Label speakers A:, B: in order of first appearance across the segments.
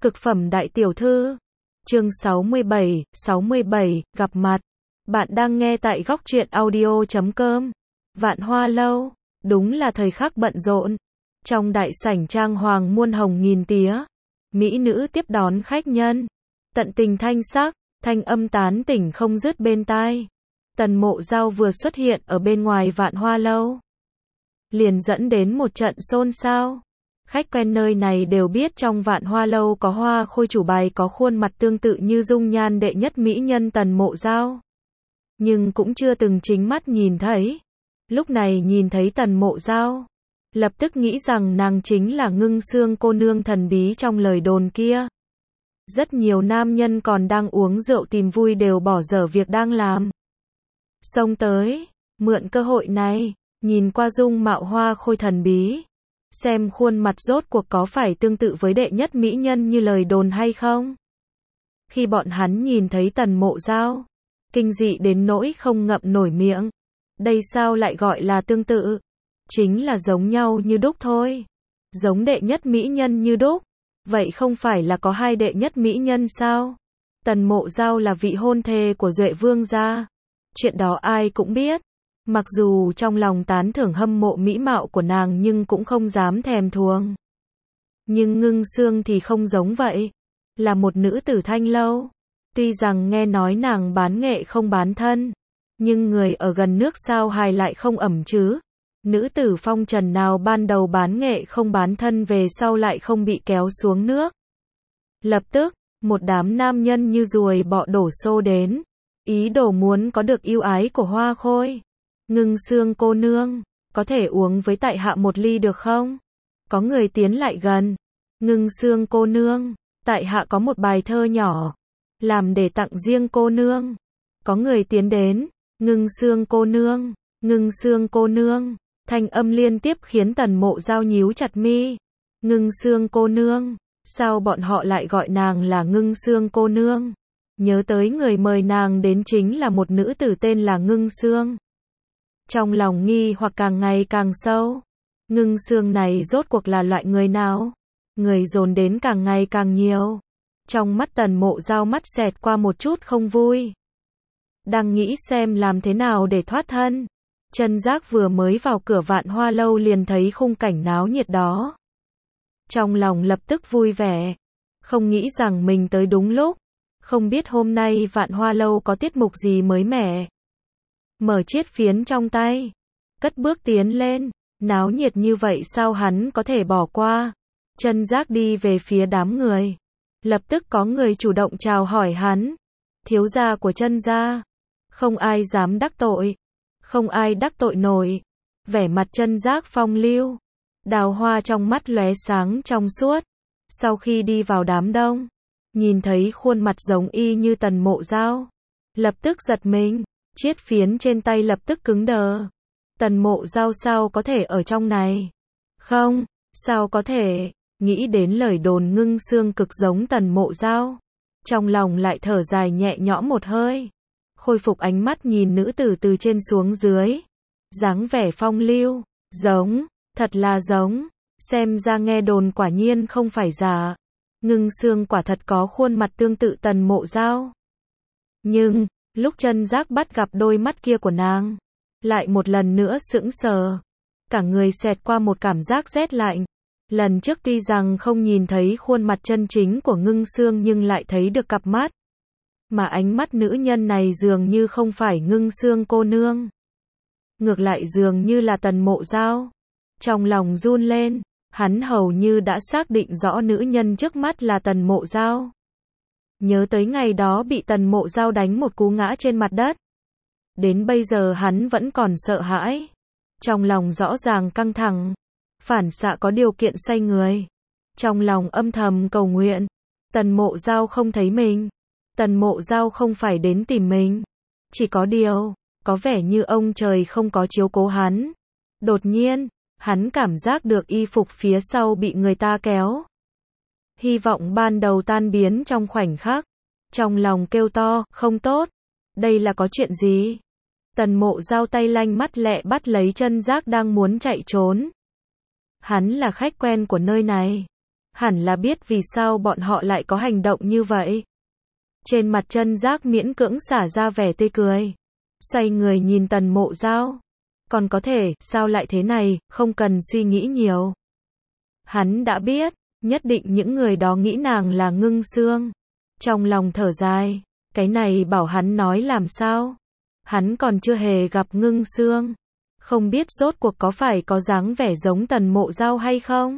A: Cực phẩm đại tiểu thư. Chương 67, gặp mặt. Bạn đang nghe tại góc truyện audio.com. Vạn Hoa lâu, đúng là thời khắc bận rộn. Trong đại sảnh trang hoàng muôn hồng nghìn tía, mỹ nữ tiếp đón khách nhân. Tận tình thanh sắc, thanh âm tán tỉnh không dứt bên tai. Tần Mộ Dao vừa xuất hiện ở bên ngoài Vạn Hoa lâu, liền dẫn đến một trận xôn xao. Khách quen nơi này đều biết trong Vạn Hoa lâu có Hoa Khôi chủ bài có khuôn mặt tương tự như dung nhan đệ nhất mỹ nhân Tần Mộ Dao, nhưng cũng chưa từng chính mắt nhìn thấy. Lúc này nhìn thấy Tần Mộ Dao, lập tức nghĩ rằng nàng chính là Ngưng Xương cô nương thần bí trong lời đồn kia. Rất nhiều nam nhân còn đang uống rượu tìm vui đều bỏ dở việc đang làm, xông tới, mượn cơ hội này, nhìn qua dung mạo Hoa Khôi thần bí, xem khuôn mặt rốt cuộc có phải tương tự với đệ nhất mỹ nhân như lời đồn hay không. Khi bọn hắn nhìn thấy Tần Mộ Dao, kinh dị đến nỗi không ngậm nổi miệng. Đây sao lại gọi là tương tự? Chính là giống nhau như đúc thôi. Giống đệ nhất mỹ nhân như đúc. Vậy không phải là có hai đệ nhất mỹ nhân sao? Tần Mộ Dao là vị hôn thê của Duệ Vương gia. Chuyện đó ai cũng biết. Mặc dù trong lòng tán thưởng hâm mộ mỹ mạo của nàng nhưng cũng không dám thèm thuồng. Nhưng Ngưng Xương thì không giống vậy. Là một nữ tử thanh lâu. Tuy rằng nghe nói nàng bán nghệ không bán thân, nhưng người ở gần nước sao hài lại không ẩm chứ. Nữ tử phong trần nào ban đầu bán nghệ không bán thân về sau lại không bị kéo xuống nước. Lập tức, một đám nam nhân như ruồi bọ đổ xô đến, ý đồ muốn có được yêu ái của Hoa Khôi. Ngưng Xương cô nương, có thể uống với tại hạ một ly được không? Có người tiến lại gần. Ngưng Xương cô nương, tại hạ có một bài thơ nhỏ, làm để tặng riêng cô nương. Có người tiến đến. Ngưng Xương cô nương, Ngưng Xương cô nương. Thanh âm liên tiếp khiến Tần Mộ Dao nhíu chặt mi. Ngưng Xương cô nương, sao bọn họ lại gọi nàng là Ngưng Xương cô nương? Nhớ tới người mời nàng đến chính là một nữ tử tên là Ngưng Xương. Trong lòng nghi hoặc càng ngày càng sâu. Ngưng Xương này rốt cuộc là loại người nào? Người dồn đến càng ngày càng nhiều. Trong mắt Tần Mộ Dao mắt xẹt qua một chút không vui. Đang nghĩ xem làm thế nào để thoát thân. Chân Giác vừa mới vào cửa Vạn Hoa lâu liền thấy khung cảnh náo nhiệt đó. Trong lòng lập tức vui vẻ. Không nghĩ rằng mình tới đúng lúc. Không biết hôm nay Vạn Hoa lâu có tiết mục gì mới mẻ. Mở chiếc phiến trong tay, cất bước tiến lên. Náo nhiệt như vậy sao hắn có thể bỏ qua. Chân Giác đi về phía đám người. Lập tức có người chủ động chào hỏi hắn. Thiếu gia của Chân gia. Không ai dám đắc tội. Không ai đắc tội nổi. Vẻ mặt Chân Giác phong lưu. Đào hoa trong mắt lóe sáng trong suốt. Sau khi đi vào đám đông, nhìn thấy khuôn mặt giống y như Tần Mộ Dao, lập tức giật mình. Chiếc phiến trên tay lập tức cứng đờ. Tần Mộ Dao sao có thể ở trong này? Không, sao có thể? Nghĩ đến lời đồn Ngưng Xương cực giống Tần Mộ Dao, trong lòng lại thở dài nhẹ nhõm một hơi. Khôi phục ánh mắt nhìn nữ tử từ trên xuống dưới. Dáng vẻ phong lưu, giống, thật là giống. Xem ra nghe đồn quả nhiên không phải giả. Ngưng Xương quả thật có khuôn mặt tương tự Tần Mộ Dao. Nhưng, lúc Chân Giác bắt gặp đôi mắt kia của nàng, lại một lần nữa sững sờ. Cả người xẹt qua một cảm giác rét lạnh. Lần trước tuy rằng không nhìn thấy khuôn mặt chân chính của Ngưng Xương nhưng lại thấy được cặp mắt. Mà ánh mắt nữ nhân này dường như không phải Ngưng Xương cô nương. Ngược lại dường như là Tần Mộ Dao. Trong lòng run lên, hắn hầu như đã xác định rõ nữ nhân trước mắt là Tần Mộ Dao. Nhớ tới ngày đó bị Tần Mộ Dao đánh một cú ngã trên mặt đất. Đến bây giờ hắn vẫn còn sợ hãi. Trong lòng rõ ràng căng thẳng. Phản xạ có điều kiện xoay người. Trong lòng âm thầm cầu nguyện. Tần Mộ Dao không thấy mình. Tần Mộ Dao không phải đến tìm mình. Chỉ có điều, có vẻ như ông trời không có chiếu cố hắn. Đột nhiên, hắn cảm giác được y phục phía sau bị người ta kéo. Hy vọng ban đầu tan biến trong khoảnh khắc. Trong lòng kêu to, không tốt. Đây là có chuyện gì? Tần Mộ Dao tay lanh mắt lẹ bắt lấy Chân Giác đang muốn chạy trốn. Hắn là khách quen của nơi này. hẳn là biết vì sao bọn họ lại có hành động như vậy. Trên mặt Chân Giác miễn cưỡng xả ra vẻ tươi cười. Xoay người nhìn Tần Mộ Giao. Còn có thể, sao lại thế này, không cần suy nghĩ nhiều. Hắn đã biết, nhất định những người đó nghĩ nàng là Ngưng Xương. Trong lòng thở dài, cái này bảo hắn nói làm sao. Hắn còn chưa hề gặp Ngưng Xương. Không biết rốt cuộc có phải có dáng vẻ giống Tần Mộ Giao hay không?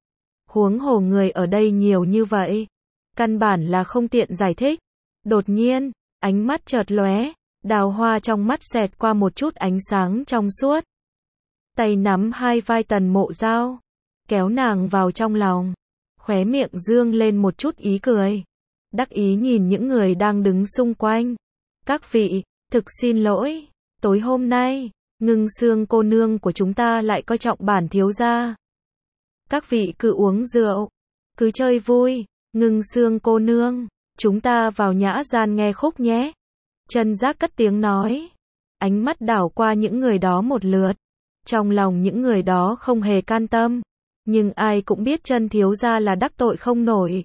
A: Huống hồ người ở đây nhiều như vậy. Căn bản là không tiện giải thích. Đột nhiên, ánh mắt chợt lóe, đào hoa trong mắt xẹt qua một chút ánh sáng trong suốt. Tay nắm hai vai Tần Mộ Giao, kéo nàng vào trong lòng. Khóe miệng dương lên một chút ý cười. Đắc ý nhìn những người đang đứng xung quanh. Các vị, thực xin lỗi, tối hôm nay, Ngưng Xương cô nương của chúng ta lại coi trọng bản thiếu gia. Các vị cứ uống rượu, cứ chơi vui, Ngưng Xương cô nương, chúng ta vào nhã gian nghe khúc nhé. Chân Giác cất tiếng nói, ánh mắt đảo qua những người đó một lượt. Trong lòng những người đó không hề can tâm, nhưng ai cũng biết Chân thiếu gia là đắc tội không nổi.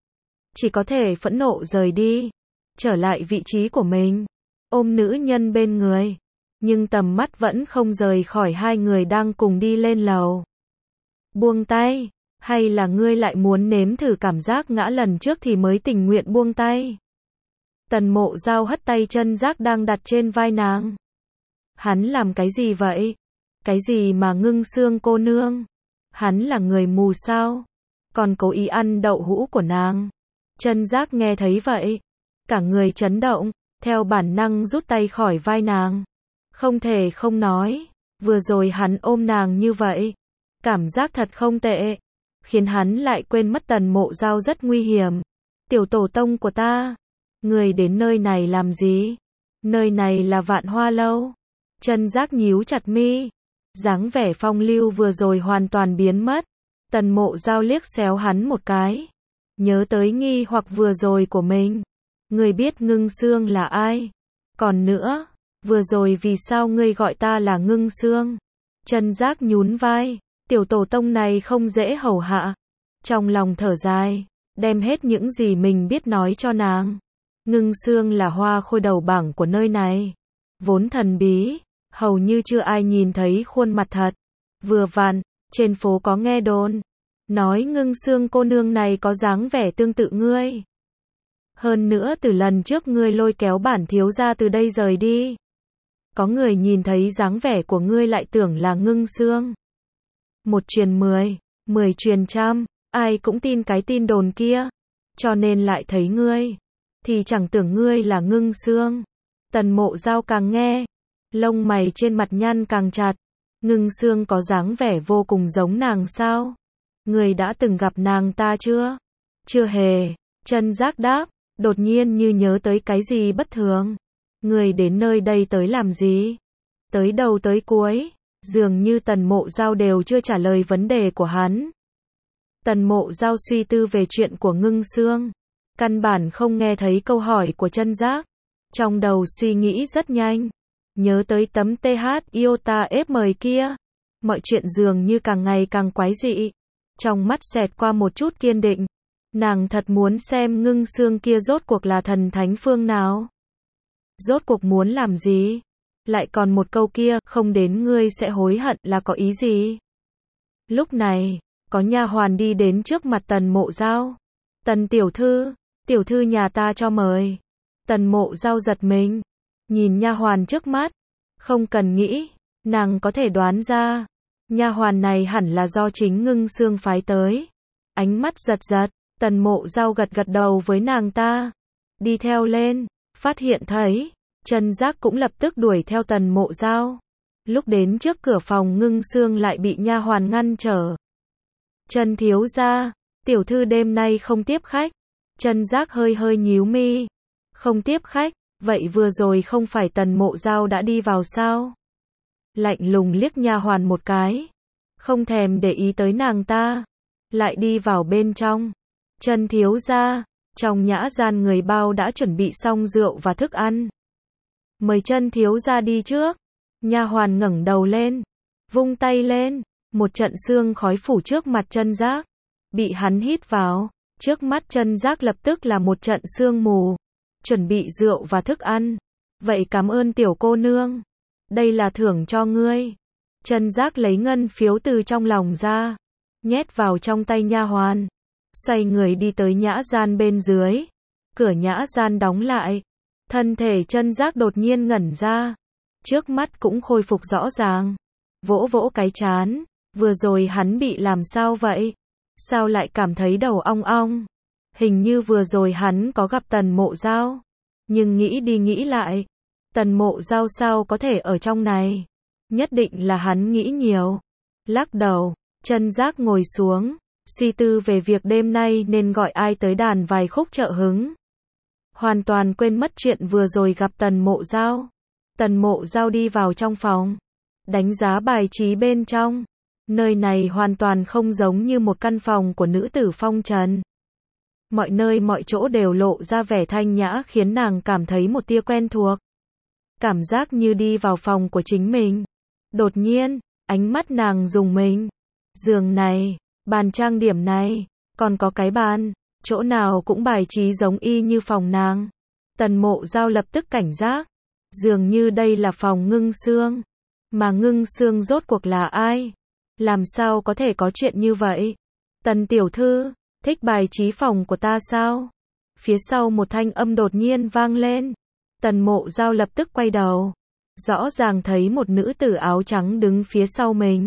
A: Chỉ có thể phẫn nộ rời đi, trở lại vị trí của mình, ôm nữ nhân bên người. Nhưng tầm mắt vẫn không rời khỏi hai người đang cùng đi lên lầu. Buông tay, hay là ngươi lại muốn nếm thử cảm giác ngã lần trước thì mới tình nguyện buông tay? Tần Mộ Giao hất tay Chân Giác đang đặt trên vai nàng. Hắn làm cái gì vậy? Cái gì mà Ngưng Xương cô nương? Hắn là người mù sao? Còn cố ý ăn đậu hũ của nàng. Chân Giác nghe thấy vậy, cả người chấn động, theo bản năng rút tay khỏi vai nàng. Không thể không nói, vừa rồi hắn ôm nàng như vậy, cảm giác thật không tệ, khiến hắn lại quên mất Tần Mộ Giao rất nguy hiểm. Tiểu tổ tông của ta, người đến nơi này làm gì? Nơi này là Vạn Hoa Lâu. Chân Giác nhíu chặt mi, dáng vẻ phong lưu vừa rồi hoàn toàn biến mất. Tần Mộ Giao liếc xéo hắn một cái, nhớ tới nghi hoặc vừa rồi của mình. Người biết Ngưng Xương là ai? Còn nữa, vừa rồi vì sao ngươi gọi ta là Ngưng Xương? Chân Giác nhún vai, tiểu tổ tông này không dễ hầu hạ. Trong lòng thở dài, đem hết những gì mình biết nói cho nàng. Ngưng Xương là hoa khôi đầu bảng của nơi này, vốn thần bí, hầu như chưa ai nhìn thấy khuôn mặt thật. Vừa vặn, trên phố có nghe đồn, nói Ngưng Xương cô nương này có dáng vẻ tương tự ngươi. Hơn nữa từ lần trước ngươi lôi kéo bản thiếu gia từ đây rời đi, có người nhìn thấy dáng vẻ của ngươi lại tưởng là Ngưng Xương. Một truyền 10, 10 truyền trăm, ai cũng tin cái tin đồn kia, cho nên lại thấy ngươi, thì chẳng tưởng ngươi là Ngưng Xương. Tần Mộ Giao càng nghe, lông mày trên mặt nhăn càng chặt. Ngưng Xương có dáng vẻ vô cùng giống nàng sao? Ngươi đã từng gặp nàng ta chưa? Chưa hề. Chân Giác đáp, đột nhiên như nhớ tới cái gì bất thường. Ngươi đến nơi đây tới làm gì? Tới đầu tới cuối, dường như Tần Mộ Giao đều chưa trả lời vấn đề của hắn. Tần Mộ Giao suy tư về chuyện của Ngưng Xương, căn bản không nghe thấy câu hỏi của Chân Giác. Trong đầu suy nghĩ rất nhanh, nhớ tới tấm TH Iota F mời kia. Mọi chuyện dường như càng ngày càng quái dị. Trong mắt xẹt qua một chút kiên định. Nàng thật muốn xem Ngưng Xương kia rốt cuộc là thần thánh phương nào. Rốt cuộc muốn làm gì? Lại còn một câu kia, không đến ngươi sẽ hối hận là có ý gì? Lúc này, có nha hoàn đi đến trước mặt Tần Mộ Giao. Tần tiểu thư nhà ta cho mời. Tần Mộ Giao giật mình, nhìn nha hoàn trước mắt, không cần nghĩ, nàng có thể đoán ra, nha hoàn này hẳn là do chính Ngưng Xương phái tới. Ánh mắt giật giật, Tần Mộ Giao gật gật đầu với nàng ta, đi theo lên, phát hiện thấy, Chân Giác cũng lập tức đuổi theo Tần Mộ Giao. Lúc đến trước cửa phòng Ngưng Xương lại bị nha hoàn ngăn trở. Chân thiếu gia, tiểu thư đêm nay không tiếp khách. Chân Giác hơi hơi nhíu mi. Không tiếp khách, vậy vừa rồi không phải Tần Mộ Giao đã đi vào sao? Lạnh lùng liếc nha hoàn một cái, không thèm để ý tới nàng ta, lại đi vào bên trong. Chân thiếu gia, trong nhã gian người bao đã chuẩn bị xong rượu và thức ăn. Mời Chân thiếu gia đi trước. Nha hoàn ngẩng đầu lên, vung tay lên, một trận sương khói phủ trước mặt Chân Giác. Bị hắn hít vào, trước mắt Chân Giác lập tức là một trận sương mù. Chuẩn bị rượu và thức ăn. Vậy cảm ơn tiểu cô nương. Đây là thưởng cho ngươi. Chân Giác lấy ngân phiếu từ trong lòng ra, nhét vào trong tay nha hoàn, xoay người đi tới nhã gian bên dưới. Cửa nhã gian đóng lại. Thân thể Chân Giác đột nhiên ngẩn ra, trước mắt cũng khôi phục rõ ràng. Vỗ vỗ cái trán, vừa rồi hắn bị làm sao vậy? Sao lại cảm thấy đầu ong ong? Hình như vừa rồi hắn có gặp Tần Mộ Giao. Nhưng nghĩ đi nghĩ lại, Tần Mộ Giao sao có thể ở trong này? Nhất định là hắn nghĩ nhiều. Lắc đầu, Chân Giác ngồi xuống, suy tư về việc đêm nay nên gọi ai tới đàn vài khúc trợ hứng. Hoàn toàn quên mất chuyện vừa rồi gặp Tần Mộ Giao. Tần Mộ Giao đi vào trong phòng, đánh giá bài trí bên trong. Nơi này hoàn toàn không giống như một căn phòng của nữ tử phong trần. Mọi nơi mọi chỗ đều lộ ra vẻ thanh nhã khiến nàng cảm thấy một tia quen thuộc. Cảm giác như đi vào phòng của chính mình. Đột nhiên, ánh mắt nàng rùng mình. Giường này, bàn trang điểm này, còn có cái bàn, chỗ nào cũng bài trí giống y như phòng nàng. Tần Mộ Giao lập tức cảnh giác. Dường như đây là phòng Ngưng Sương. Mà Ngưng Sương rốt cuộc là ai? Làm sao có thể có chuyện như vậy? Tần tiểu thư, thích bài trí phòng của ta sao? Phía sau một thanh âm đột nhiên vang lên. Tần Mộ Giao lập tức quay đầu. Rõ ràng thấy một nữ tử áo trắng đứng phía sau mình.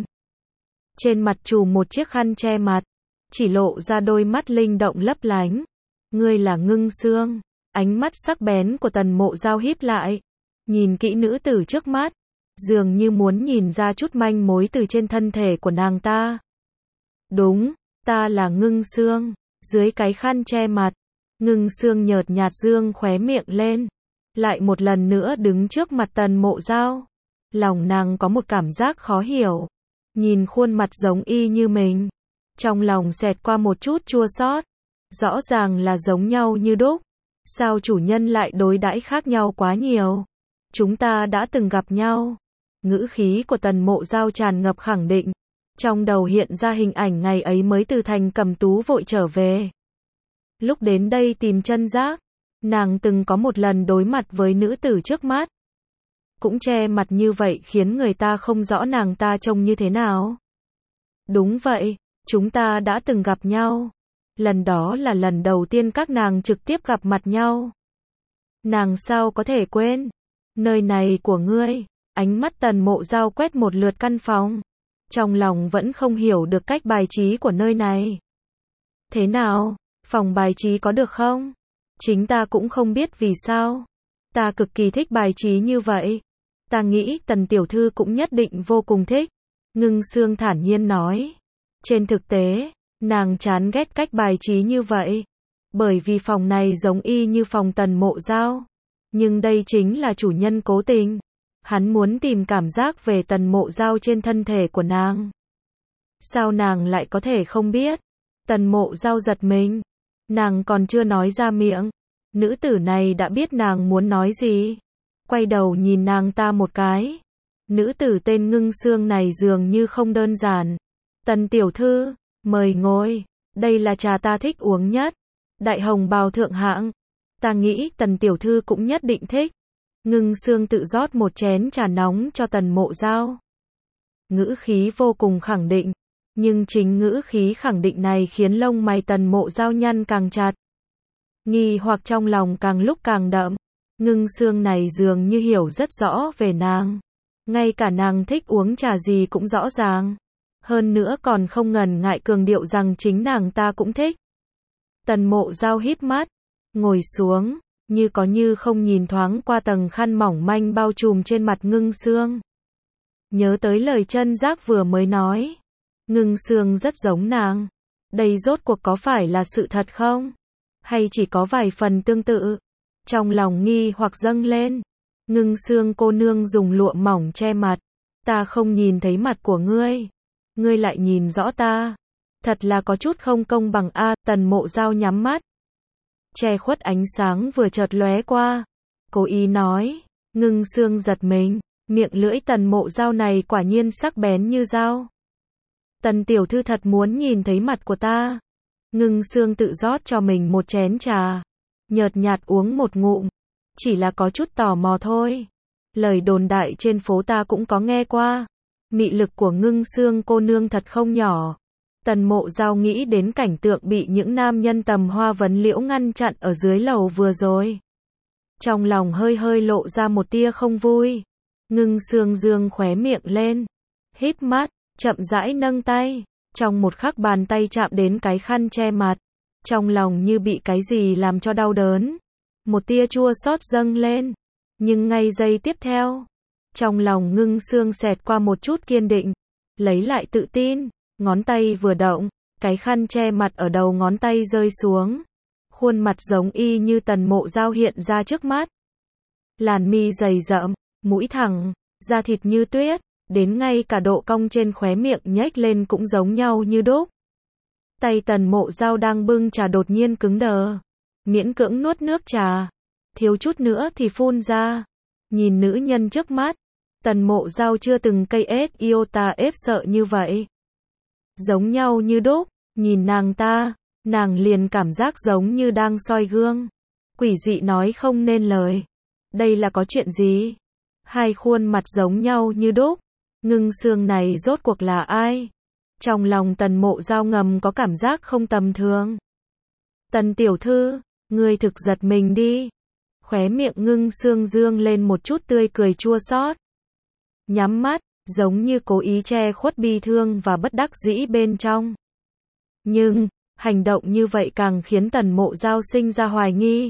A: Trên mặt trùm một chiếc khăn che mặt, chỉ lộ ra đôi mắt linh động lấp lánh. Ngươi là Ngưng Sương. Ánh mắt sắc bén của Tần Mộ Giao híp lại, nhìn kỹ nữ tử trước mắt, dường như muốn nhìn ra chút manh mối từ trên thân thể của nàng ta. Đúng, ta là Ngưng Sương. Dưới cái khăn che mặt, Ngưng Sương nhợt nhạt dương khóe miệng lên, lại một lần nữa đứng trước mặt Tần Mộ Giao. Lòng nàng có một cảm giác khó hiểu, nhìn khuôn mặt giống y như mình, trong lòng xẹt qua một chút chua xót. Rõ ràng là giống nhau như đúc, sao chủ nhân lại đối đãi khác nhau quá nhiều? Chúng ta đã từng gặp nhau. Ngữ khí của Tần Mộ Giao tràn ngập khẳng định. Trong đầu hiện ra hình ảnh ngày ấy mới từ thành Cầm Tú vội trở về. Lúc đến đây tìm Chân Giác, nàng từng có một lần đối mặt với nữ tử trước mắt. Cũng che mặt như vậy khiến người ta không rõ nàng ta trông như thế nào. Đúng vậy, chúng ta đã từng gặp nhau. Lần đó là lần đầu tiên các nàng trực tiếp gặp mặt nhau. Nàng sao có thể quên? Nơi này của ngươi. Ánh mắt Tần Mộ Giao quét một lượt căn phòng. Trong lòng vẫn không hiểu được cách bài trí của nơi này. Thế nào? Phòng bài trí có được không? Chính ta cũng không biết vì sao. Ta cực kỳ thích bài trí như vậy. Ta nghĩ Tần tiểu thư cũng nhất định vô cùng thích. Ngưng Sương thản nhiên nói. Trên thực tế, nàng chán ghét cách bài trí như vậy. Bởi vì phòng này giống y như phòng Tần Mộ Giao. Nhưng đây chính là chủ nhân cố tình. Hắn muốn tìm cảm giác về Tần Mộ Giao trên thân thể của nàng. Sao nàng lại có thể không biết? Tần Mộ Giao giật mình. Nàng còn chưa nói ra miệng. Nữ tử này đã biết nàng muốn nói gì. Quay đầu nhìn nàng ta một cái. Nữ tử tên Ngưng Sương này dường như không đơn giản. Tần tiểu thư, mời ngồi. Đây là trà ta thích uống nhất. Đại hồng bào thượng hạng. Ta nghĩ Tần tiểu thư cũng nhất định thích. Ngưng Sương tự rót một chén trà nóng cho Tần Mộ Giao. Ngữ khí vô cùng khẳng định. Nhưng chính ngữ khí khẳng định này khiến lông mày Tần Mộ Giao nhăn càng chặt. Nghi hoặc trong lòng càng lúc càng đậm. Ngưng Sương này dường như hiểu rất rõ về nàng. Ngay cả nàng thích uống trà gì cũng rõ ràng. Hơn nữa còn không ngần ngại cường điệu rằng chính nàng ta cũng thích. Tần Mộ Giao híp mắt, ngồi xuống, như có như không nhìn thoáng qua tầng khăn mỏng manh bao trùm trên mặt Ngưng Sương. Nhớ tới lời Chân Giác vừa mới nói. Ngưng Sương rất giống nàng. Đây rốt cuộc có phải là sự thật không? Hay chỉ có vài phần tương tự? Trong lòng nghi hoặc dâng lên. Ngưng Sương cô nương dùng lụa mỏng che mặt. Ta không nhìn thấy mặt của ngươi. Ngươi lại nhìn rõ ta. Thật là có chút không công bằng a. Tần Mộ Giao nhắm mắt. Che khuất ánh sáng vừa chợt lóe qua. Cố ý nói. Ngưng Sương giật mình. Miệng lưỡi Tần Mộ Giao này quả nhiên sắc bén như dao. Tần tiểu thư thật muốn nhìn thấy mặt của ta. Ngưng Sương tự rót cho mình một chén trà, nhợt nhạt uống một ngụm, chỉ là có chút tò mò thôi. Lời đồn đại trên phố ta cũng có nghe qua, mị lực của Ngưng Sương cô nương thật không nhỏ. Tần Mộ Giao nghĩ đến cảnh tượng bị những nam nhân tầm Hoa Vấn Liễu ngăn chặn ở dưới lầu vừa rồi. Trong lòng hơi hơi lộ ra một tia không vui. Ngưng Sương dương khóe miệng lên, híp mắt, chậm rãi nâng tay. Trong một khắc bàn tay chạm đến cái khăn che mặt, trong lòng như bị cái gì làm cho đau đớn. Một tia chua xót dâng lên, nhưng ngay giây tiếp theo, trong lòng Ngưng Sương xẹt qua một chút kiên định, lấy lại tự tin, ngón tay vừa động, cái khăn che mặt ở đầu ngón tay rơi xuống. Khuôn mặt giống y như Tần Mộ Giao hiện ra trước mắt. Làn mi dày rậm, mũi thẳng, da thịt như tuyết, đến ngay cả độ cong trên khóe miệng nhếch lên cũng giống nhau như đúc. Tay Tần Mộ Giao đang bưng trà đột nhiên cứng đờ, miễn cưỡng nuốt nước trà, thiếu chút nữa thì phun ra. Nhìn nữ nhân trước mắt, Tần Mộ Giao chưa từng cây ết iota ép sợ như vậy. Giống nhau như đúc, nhìn nàng ta, nàng liền cảm giác giống như đang soi gương. Quỷ dị nói không nên lời. Đây là có chuyện gì? Hai khuôn mặt giống nhau như đúc. Ngưng Sương này rốt cuộc là ai? Trong lòng Tần Mộ Giao ngầm có cảm giác không tầm thường. Tần tiểu thư, ngươi thực giật mình đi. Khóe miệng Ngưng Sương dương lên một chút tươi cười chua xót. Nhắm mắt, giống như cố ý che khuất bi thương và bất đắc dĩ bên trong. Nhưng, hành động như vậy càng khiến Tần Mộ Giao sinh ra hoài nghi.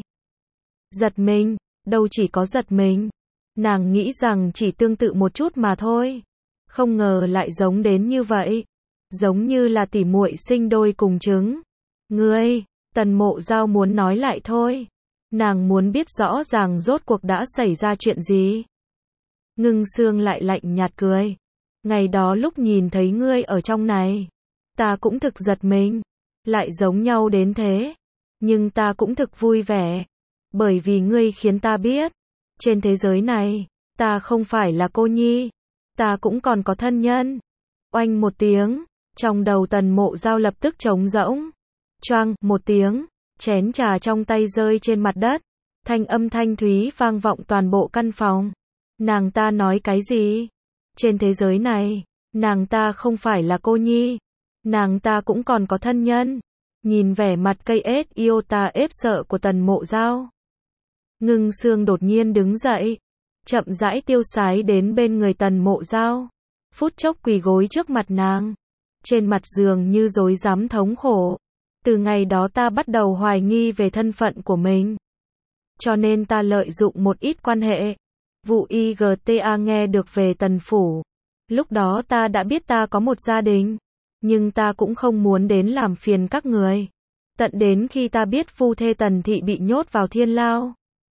A: Giật mình, đâu chỉ có giật mình. Nàng nghĩ rằng chỉ tương tự một chút mà thôi. Không ngờ lại giống đến như vậy. Giống như là tỉ muội sinh đôi cùng trứng. Ngươi, Tần Mộ Giao muốn nói lại thôi. Nàng muốn biết rõ ràng rốt cuộc đã xảy ra chuyện gì. Ngưng Sương lại lạnh nhạt cười. Ngày đó lúc nhìn thấy ngươi ở trong này, ta cũng thực giật mình. Lại giống nhau đến thế. Nhưng ta cũng thực vui vẻ. Bởi vì ngươi khiến ta biết, trên thế giới này, ta không phải là cô nhi. Ta cũng còn có thân nhân. Oanh một tiếng, trong đầu Tần Mộ Giao lập tức trống rỗng. Choang một tiếng, chén trà trong tay rơi trên mặt đất. Thanh âm thanh thúy vang vọng toàn bộ căn phòng. Nàng ta nói cái gì? Trên thế giới này, nàng ta không phải là cô nhi. Nàng ta cũng còn có thân nhân. Nhìn vẻ mặt cây ết iota ép sợ của Tần Mộ Giao, Ngưng Sương đột nhiên đứng dậy, chậm rãi tiêu sái đến bên người Tần Mộ Giao, phút chốc quỳ gối trước mặt nàng, trên mặt dường như rối rắm thống khổ. Từ ngày đó ta bắt đầu hoài nghi về thân phận của mình, cho nên ta lợi dụng một ít quan hệ. Vụ IGTA nghe được về Tần phủ, lúc đó ta đã biết ta có một gia đình, nhưng ta cũng không muốn đến làm phiền các người. Tận đến khi ta biết phu thê Tần thị bị nhốt vào thiên lao,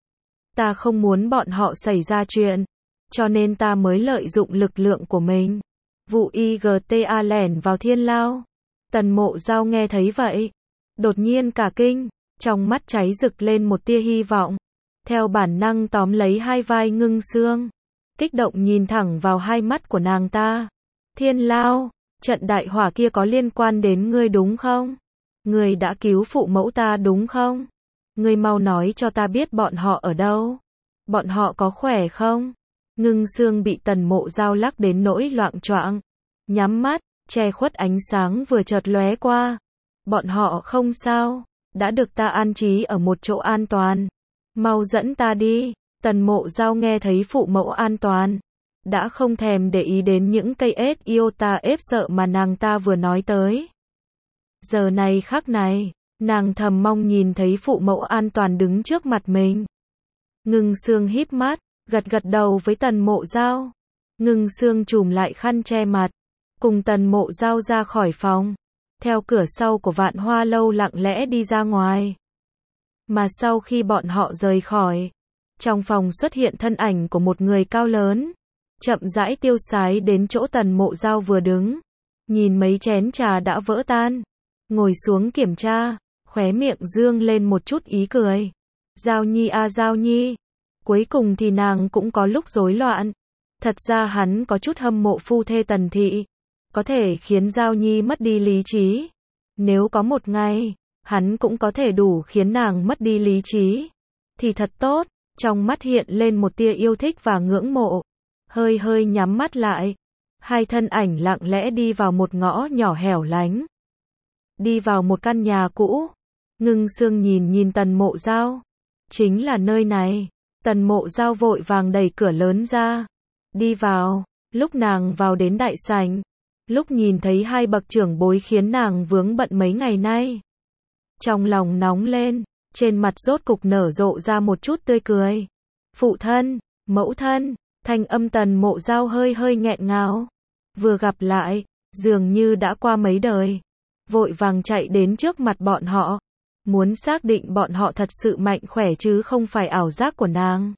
A: ta không muốn bọn họ xảy ra chuyện, cho nên ta mới lợi dụng lực lượng của mình. Vụ IGTA lẻn vào thiên lao. Tần Mộ Giao nghe thấy vậy, đột nhiên cả kinh, trong mắt cháy rực lên một tia hy vọng. Theo bản năng tóm lấy hai vai Ngưng Sương, kích động nhìn thẳng vào hai mắt của nàng ta. Thiên lao, trận đại hỏa kia có liên quan đến ngươi đúng không? Ngươi đã cứu phụ mẫu ta đúng không? Ngươi mau nói cho ta biết bọn họ ở đâu? Bọn họ có khỏe không? Ngưng Sương bị Tần Mộ Giao lắc đến nỗi loạng choạng, nhắm mắt, che khuất ánh sáng vừa chợt lóe qua. Bọn họ không sao, đã được ta an trí ở một chỗ an toàn. Mau dẫn ta đi. Tần Mộ Giao nghe thấy phụ mẫu an toàn, đã không thèm để ý đến những cây ết iota ép sợ mà nàng ta vừa nói tới. Giờ này khắc này, nàng thầm mong nhìn thấy phụ mẫu an toàn đứng trước mặt mình. Ngưng Sương híp mắt, gật gật đầu với Tần Mộ Giao. Ngưng Sương chùm lại khăn che mặt, cùng Tần Mộ Giao ra khỏi phòng, theo cửa sau của Vạn Hoa lâu lặng lẽ đi ra ngoài. Mà sau khi bọn họ rời khỏi, trong phòng xuất hiện thân ảnh của một người cao lớn, chậm rãi tiêu sái đến chỗ Tần Mộ Giao vừa đứng, nhìn mấy chén trà đã vỡ tan, ngồi xuống kiểm tra, khóe miệng dương lên một chút ý cười. Giao Nhi a Giao Nhi, cuối cùng thì nàng cũng có lúc rối loạn. Thật ra hắn có chút hâm mộ phu thê Tần thị, có thể khiến Giao Nhi mất đi lý trí. Nếu có một ngày, hắn cũng có thể đủ khiến nàng mất đi lý trí, thì thật tốt. Trong mắt hiện lên một tia yêu thích và ngưỡng mộ. Hơi hơi nhắm mắt lại. Hai thân ảnh lặng lẽ đi vào một ngõ nhỏ hẻo lánh. Đi vào một căn nhà cũ. Ngưng Sương nhìn nhìn Tần Mộ Giao. Chính là nơi này. Tần Mộ Giao vội vàng đẩy cửa lớn ra. Đi vào. Lúc nàng vào đến đại sảnh. Lúc nhìn thấy hai bậc trưởng bối khiến nàng vướng bận mấy ngày nay. Trong lòng nóng lên. Trên mặt rốt cục nở rộ ra một chút tươi cười. Phụ thân, mẫu thân, thanh âm Tần Mộ Giao hơi hơi nghẹn ngào. Vừa gặp lại, dường như đã qua mấy đời. Vội vàng chạy đến trước mặt bọn họ. Muốn xác định bọn họ thật sự mạnh khỏe chứ không phải ảo giác của nàng.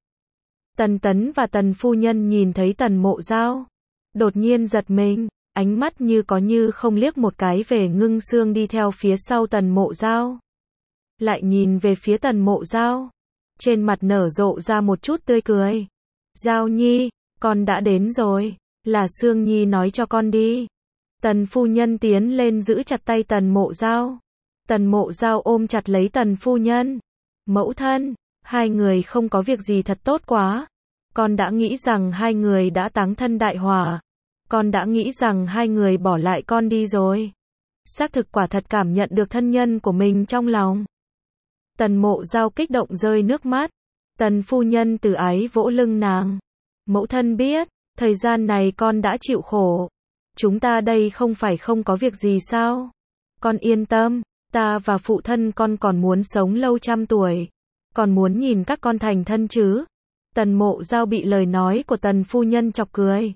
A: Tần Tấn và Tần phu nhân nhìn thấy Tần Mộ Giao. Đột nhiên giật mình, ánh mắt như có như không liếc một cái về Ngưng Sương đi theo phía sau Tần Mộ Giao. Lại nhìn về phía Tần Mộ Giao. Trên mặt nở rộ ra một chút tươi cười. Giao Nhi, con đã đến rồi. Là Sương Nhi nói cho con đi. Tần phu nhân tiến lên giữ chặt tay Tần Mộ Giao. Tần Mộ Giao ôm chặt lấy Tần phu nhân. Mẫu thân, hai người không có việc gì thật tốt quá. Con đã nghĩ rằng hai người đã táng thân đại hỏa. Con đã nghĩ rằng hai người bỏ lại con đi rồi. Xác thực quả thật cảm nhận được thân nhân của mình trong lòng. Tần Mộ Giao kích động rơi nước mắt. Tần phu nhân từ ái vỗ lưng nàng. Mẫu thân biết, thời gian này con đã chịu khổ. Chúng ta đây không phải không có việc gì sao? Con yên tâm, ta và phụ thân con còn muốn sống lâu trăm tuổi. Còn muốn nhìn các con thành thân chứ? Tần Mộ Giao bị lời nói của Tần phu nhân chọc cười.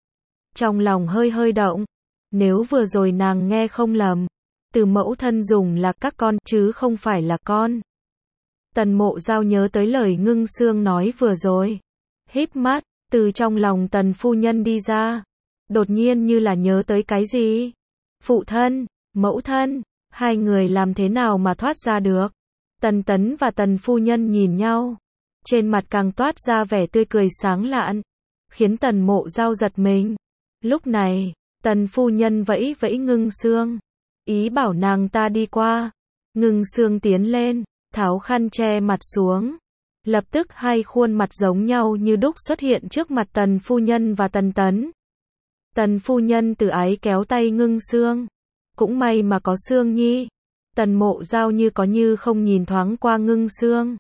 A: Trong lòng hơi hơi động. Nếu vừa rồi nàng nghe không lầm, từ mẫu thân dùng là các con chứ không phải là con. Tần Mộ Giao nhớ tới lời Ngưng Sương nói vừa rồi. Híp mắt, từ trong lòng Tần phu nhân đi ra. Đột nhiên như là nhớ tới cái gì. Phụ thân, mẫu thân, hai người làm thế nào mà thoát ra được? Tần Tấn và Tần phu nhân nhìn nhau. Trên mặt càng toát ra vẻ tươi cười sáng lạn. Khiến Tần Mộ Giao giật mình. Lúc này, Tần phu nhân vẫy vẫy Ngưng Sương. Ý bảo nàng ta đi qua. Ngưng Sương tiến lên, tháo khăn che mặt xuống. Lập tức hai khuôn mặt giống nhau như đúc xuất hiện trước mặt Tần phu nhân và Tần Tấn. Tần phu nhân từ ái kéo tay Ngưng Sương. Cũng may mà có Sương Nhi. Tần Mộ Giao như có như không nhìn thoáng qua Ngưng Sương.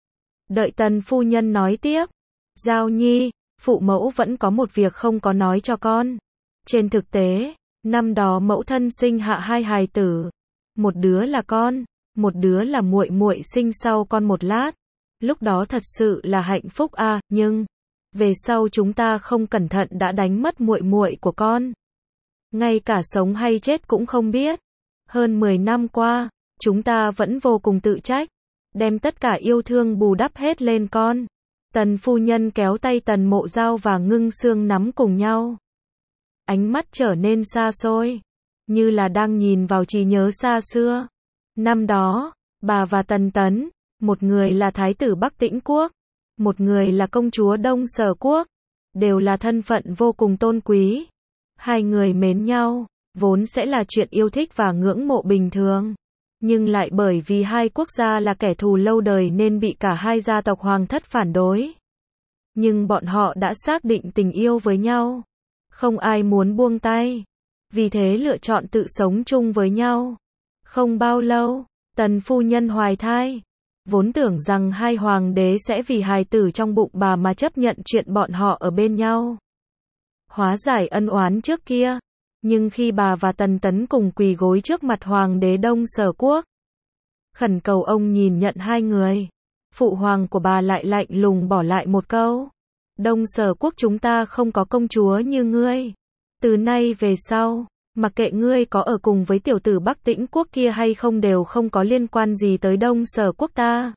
A: Đợi Tần phu nhân nói tiếp. Giao Nhi, phụ mẫu vẫn có một việc không có nói cho con. Trên thực tế, năm đó mẫu thân sinh hạ hai hài tử. Một đứa là con, một đứa là muội muội sinh sau con một lát. Lúc đó thật sự là hạnh phúc à, nhưng về sau chúng ta không cẩn thận đã đánh mất muội muội của con. Ngay cả sống hay chết cũng không biết. Hơn 10 năm qua, chúng ta vẫn vô cùng tự trách, đem tất cả yêu thương bù đắp hết lên con. Tần phu nhân kéo tay Tần Mộ Giao và Ngưng Sương nắm cùng nhau. Ánh mắt trở nên xa xôi, như là đang nhìn vào trí nhớ xa xưa. Năm đó, bà và Tần Tấn, một người là thái tử Bắc Tĩnh Quốc, một người là công chúa Đông Sở Quốc, đều là thân phận vô cùng tôn quý. Hai người mến nhau, vốn sẽ là chuyện yêu thích và ngưỡng mộ bình thường. Nhưng lại bởi vì hai quốc gia là kẻ thù lâu đời nên bị cả hai gia tộc hoàng thất phản đối. Nhưng bọn họ đã xác định tình yêu với nhau. Không ai muốn buông tay. Vì thế lựa chọn tự sống chung với nhau. Không bao lâu, Tần phu nhân hoài thai. Vốn tưởng rằng hai hoàng đế sẽ vì hài tử trong bụng bà mà chấp nhận chuyện bọn họ ở bên nhau. Hóa giải ân oán trước kia. Nhưng khi bà và Tần Tấn cùng quỳ gối trước mặt hoàng đế Đông Sở Quốc, khẩn cầu ông nhìn nhận hai người, phụ hoàng của bà lại lạnh lùng bỏ lại một câu. Đông Sở Quốc chúng ta không có công chúa như ngươi. Từ nay về sau, mặc kệ ngươi có ở cùng với tiểu tử Bắc Tĩnh Quốc kia hay không đều không có liên quan gì tới Đông Sở Quốc ta.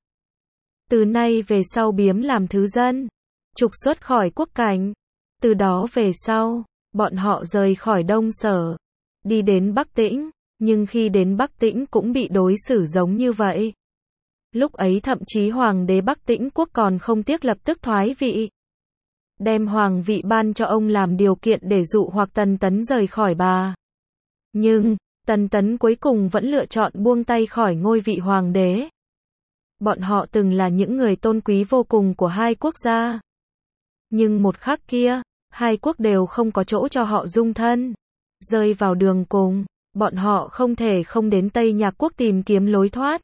A: Từ nay về sau biếm làm thứ dân, trục xuất khỏi quốc cảnh. Từ đó về sau, bọn họ rời khỏi Đông Sở, đi đến Bắc Tĩnh, nhưng khi đến Bắc Tĩnh cũng bị đối xử giống như vậy. Lúc ấy thậm chí hoàng đế Bắc Tĩnh Quốc còn không tiếc lập tức thoái vị, đem hoàng vị ban cho ông làm điều kiện để dụ hoặc Tần Tấn rời khỏi bà. Nhưng, Tần Tấn cuối cùng vẫn lựa chọn buông tay khỏi ngôi vị hoàng đế. Bọn họ từng là những người tôn quý vô cùng của hai quốc gia. Nhưng một khắc kia, hai quốc đều không có chỗ cho họ dung thân. Rơi vào đường cùng, bọn họ không thể không đến Tây Nhạc quốc tìm kiếm lối thoát.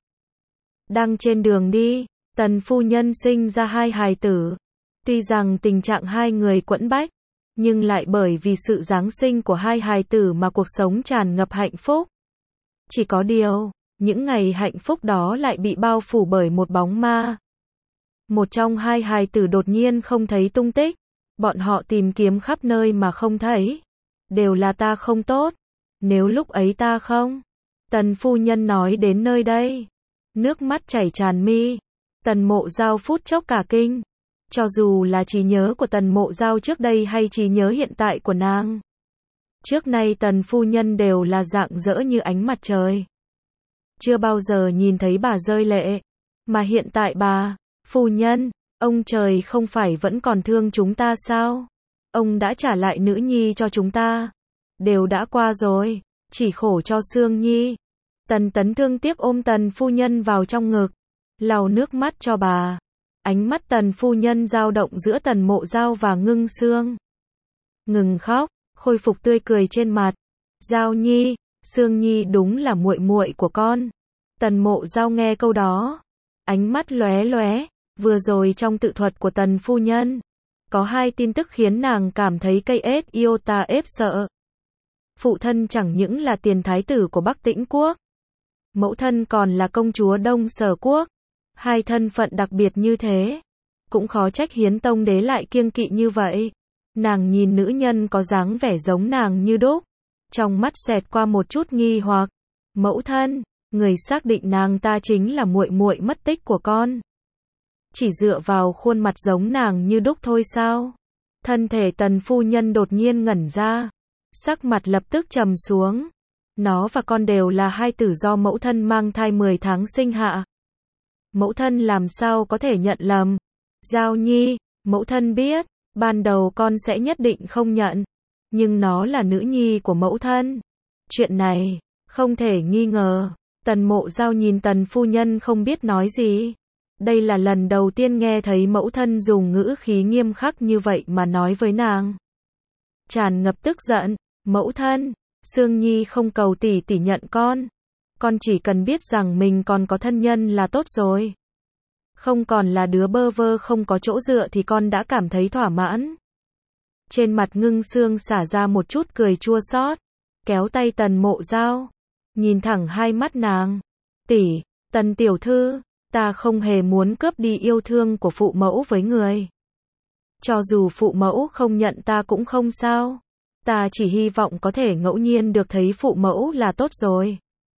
A: Đang trên đường đi, Tần phu nhân sinh ra hai hài tử. Tuy rằng tình trạng hai người quẫn bách, nhưng lại bởi vì sự giáng sinh của hai hài tử mà cuộc sống tràn ngập hạnh phúc. Chỉ có điều, những ngày hạnh phúc đó lại bị bao phủ bởi một bóng ma. Một trong hai hài tử đột nhiên không thấy tung tích. Bọn họ tìm kiếm khắp nơi mà không thấy. Đều là ta không tốt. Nếu lúc ấy ta không. Tần phu nhân nói đến nơi đây. Nước mắt chảy tràn mi. Tần Mộ Giao phút chốc cả kinh. Cho dù là trí nhớ của Tần Mộ Giao trước đây hay trí nhớ hiện tại của nàng. Trước nay Tần phu nhân đều là rạng rỡ như ánh mặt trời. Chưa bao giờ nhìn thấy bà rơi lệ. Mà hiện tại bà, phu nhân, ông trời không phải vẫn còn thương chúng ta sao? Ông đã trả lại nữ nhi cho chúng ta. Đều đã qua rồi, chỉ khổ cho Sương Nhi. Tần Tấn thương tiếc ôm Tần phu nhân vào trong ngực, lau nước mắt cho bà. Ánh mắt Tần phu nhân dao động giữa Tần Mộ Giao và Ngưng Sương. Ngừng khóc, khôi phục tươi cười trên mặt. Giao Nhi, Sương Nhi đúng là muội muội của con. Tần Mộ Giao nghe câu đó, ánh mắt lóe lóe. Vừa rồi trong tự thuật của Tần phu nhân, có hai tin tức khiến nàng cảm thấy cây ết iota ép sợ. Phụ thân chẳng những là tiền thái tử của Bắc Tĩnh quốc, mẫu thân còn là công chúa Đông Sở quốc. Hai thân phận đặc biệt như thế, cũng khó trách Hiến Tông đế lại kiêng kỵ như vậy. Nàng nhìn nữ nhân có dáng vẻ giống nàng như đúc, trong mắt xẹt qua một chút nghi hoặc. Mẫu thân, người xác định nàng ta chính là muội muội mất tích của con? Chỉ dựa vào khuôn mặt giống nàng như đúc thôi sao? Thân thể Tần phu nhân đột nhiên ngẩn ra, sắc mặt lập tức trầm xuống. Nó và con đều là hai tử do mẫu thân mang thai 10 tháng sinh hạ. Mẫu thân làm sao có thể nhận lầm? Giao Nhi, mẫu thân biết, ban đầu con sẽ nhất định không nhận, nhưng nó là nữ nhi của mẫu thân. Chuyện này, không thể nghi ngờ. Tần Mộ Giao nhìn Tần phu nhân không biết nói gì. Đây là lần đầu tiên nghe thấy mẫu thân dùng ngữ khí nghiêm khắc như vậy mà nói với nàng. Tràn ngập tức giận, mẫu thân, Sương Nhi không cầu tỷ tỷ nhận con chỉ cần biết rằng mình còn có thân nhân là tốt rồi. Không còn là đứa bơ vơ không có chỗ dựa thì con đã cảm thấy thỏa mãn. Trên mặt Ngưng Sương xả ra một chút cười chua xót, kéo tay Tần Mộ Giao, nhìn thẳng hai mắt nàng. Tỷ, Tần tiểu thư, ta không hề muốn cướp đi yêu thương của phụ mẫu với người. Cho dù phụ mẫu không nhận ta cũng không sao. Ta chỉ hy vọng có thể ngẫu nhiên được thấy phụ mẫu là tốt rồi.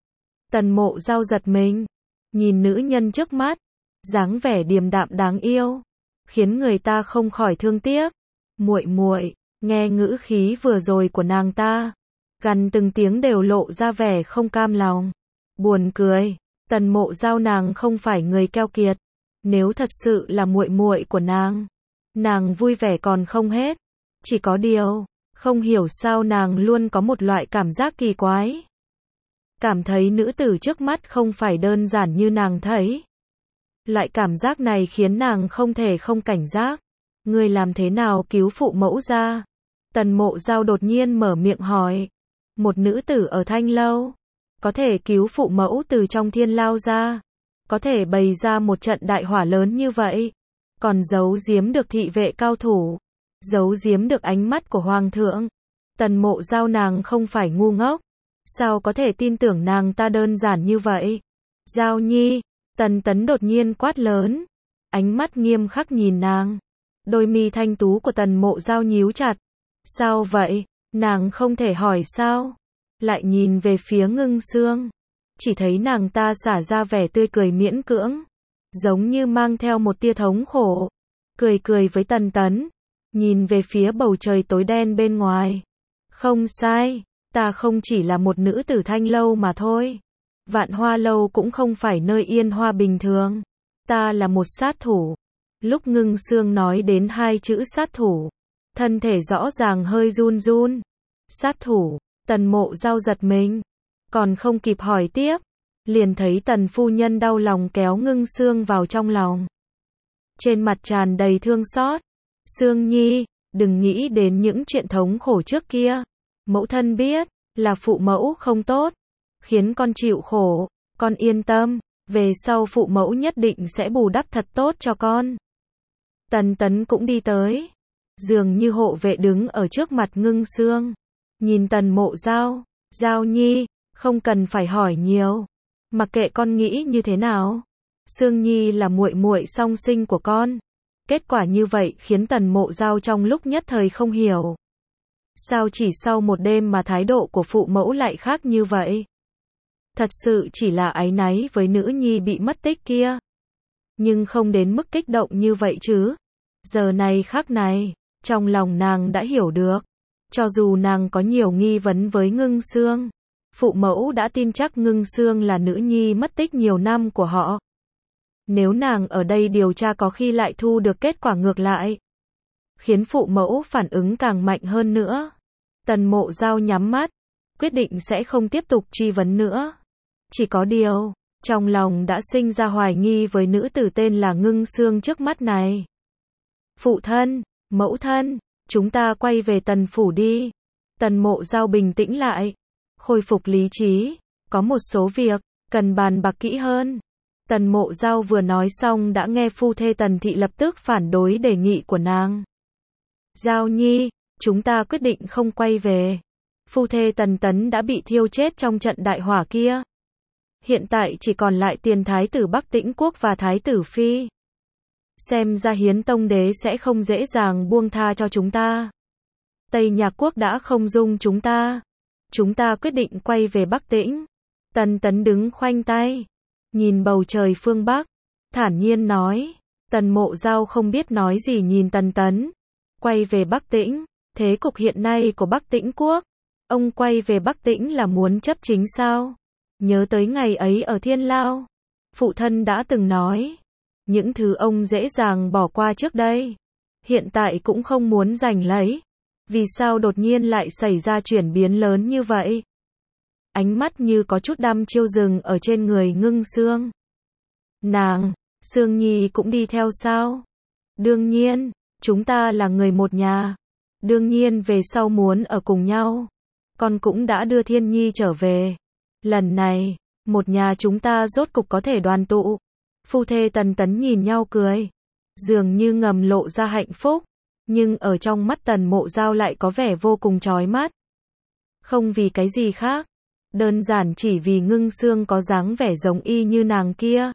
A: Tần Mộ Giao giật mình, nhìn nữ nhân trước mắt, dáng vẻ điềm đạm đáng yêu, khiến người ta không khỏi thương tiếc. Muội muội, nghe ngữ khí vừa rồi của nàng ta, gần từng tiếng đều lộ ra vẻ không cam lòng. Buồn cười, Tần Mộ Giao nàng không phải người keo kiệt, nếu thật sự là muội muội của nàng vui vẻ còn không hết. Chỉ có điều, không hiểu sao nàng luôn có một loại cảm giác kỳ quái. Cảm thấy nữ tử trước mắt không phải đơn giản như nàng thấy. Loại cảm giác này khiến nàng không thể không cảnh giác. Ngươi làm thế nào cứu phụ mẫu ra? Tần Mộ Giao đột nhiên mở miệng hỏi. Một nữ tử ở Thanh Lâu, có thể cứu phụ mẫu từ trong thiên lao ra, có thể bày ra một trận đại hỏa lớn như vậy, còn giấu giếm được thị vệ cao thủ, giấu giếm được ánh mắt của hoàng thượng. Tần Mộ Giao nàng không phải ngu ngốc, sao có thể tin tưởng nàng ta đơn giản như vậy? Giao Nhi, Tần Tấn đột nhiên quát lớn, ánh mắt nghiêm khắc nhìn nàng. Đôi mi thanh tú của Tần Mộ Giao nhíu chặt. Sao vậy? Nàng không thể hỏi sao? Lại nhìn về phía Ngưng Sương, chỉ thấy nàng ta xả ra vẻ tươi cười miễn cưỡng, giống như mang theo một tia thống khổ. Cười với Tần Tấn, nhìn về phía bầu trời tối đen bên ngoài. Không sai, ta không chỉ là một nữ tử Thanh Lâu mà thôi. Vạn Hoa Lâu cũng không phải nơi yên hoa bình thường. Ta là một sát thủ. Lúc Ngưng Sương nói đến hai chữ sát thủ, thân thể rõ ràng hơi run run. Sát thủ, Tần Mộ Giao giật mình. Còn không kịp hỏi tiếp, liền thấy Tần phu nhân đau lòng kéo Ngưng Sương vào trong lòng. Trên mặt tràn đầy thương xót. Sương Nhi, đừng nghĩ đến những chuyện thống khổ trước kia. Mẫu thân biết, là phụ mẫu không tốt, khiến con chịu khổ, con yên tâm, về sau phụ mẫu nhất định sẽ bù đắp thật tốt cho con. Tần Tấn cũng đi tới, dường như hộ vệ đứng ở trước mặt Ngưng Sương, nhìn Tần Mộ Giao, Giao Nhi, không cần phải hỏi nhiều, mặc kệ con nghĩ như thế nào, Sương Nhi là muội muội song sinh của con. Kết quả như vậy khiến Tần Mộ Giao trong lúc nhất thời không hiểu. Sao chỉ sau một đêm mà thái độ của phụ mẫu lại khác như vậy? Thật sự chỉ là áy náy với nữ nhi bị mất tích kia. Nhưng không đến mức kích động như vậy chứ. Giờ này khắc này, trong lòng nàng đã hiểu được. Cho dù nàng có nhiều nghi vấn với Ngưng Sương, phụ mẫu đã tin chắc Ngưng Sương là nữ nhi mất tích nhiều năm của họ. Nếu nàng ở đây điều tra có khi lại thu được kết quả ngược lại, khiến phụ mẫu phản ứng càng mạnh hơn nữa. Tần Mộ Giao nhắm mắt, quyết định sẽ không tiếp tục truy vấn nữa. Chỉ có điều, trong lòng đã sinh ra hoài nghi với nữ tử tên là Ngưng Sương trước mắt này. Phụ thân, mẫu thân, chúng ta quay về Tần phủ đi. Tần Mộ Giao bình tĩnh lại, khôi phục lý trí, có một số việc cần bàn bạc kỹ hơn. Tần Mộ Giao vừa nói xong đã nghe phu thê Tần Thị lập tức phản đối đề nghị của nàng. Giao Nhi, chúng ta quyết định không quay về. Phu thê Tần Tấn đã bị thiêu chết trong trận đại hỏa kia. Hiện tại chỉ còn lại tiền thái tử Bắc Tĩnh Quốc và thái tử Phi. Xem ra Hiến Tông Đế sẽ không dễ dàng buông tha cho chúng ta. Tây Nhạc Quốc đã không dung chúng ta. Chúng ta quyết định quay về Bắc Tĩnh. Tần Tấn đứng khoanh tay, nhìn bầu trời phương Bắc, thản nhiên nói. Tần Mộ Giao không biết nói gì nhìn Tần Tấn. Quay về Bắc Tĩnh, thế cục hiện nay của Bắc Tĩnh Quốc, ông quay về Bắc Tĩnh là muốn chấp chính sao? Nhớ tới ngày ấy ở Thiên Lao, phụ thân đã từng nói, những thứ ông dễ dàng bỏ qua trước đây, hiện tại cũng không muốn giành lấy. Vì sao đột nhiên lại xảy ra chuyển biến lớn như vậy? Ánh mắt như có chút đăm chiêu dừng ở trên người Ngưng Sương. Nàng, Sương Nhi cũng đi theo sao? Đương nhiên, chúng ta là người một nhà. Đương nhiên về sau muốn ở cùng nhau. Con cũng đã đưa Thiên Nhi trở về. Lần này, một nhà chúng ta rốt cục có thể đoàn tụ. Phu thê Tần Tấn nhìn nhau cười, dường như ngầm lộ ra hạnh phúc, nhưng ở trong mắt Tần Mộ Giao lại có vẻ vô cùng chói mắt. Không vì cái gì khác, đơn giản chỉ vì Ngưng Sương có dáng vẻ giống y như nàng kia.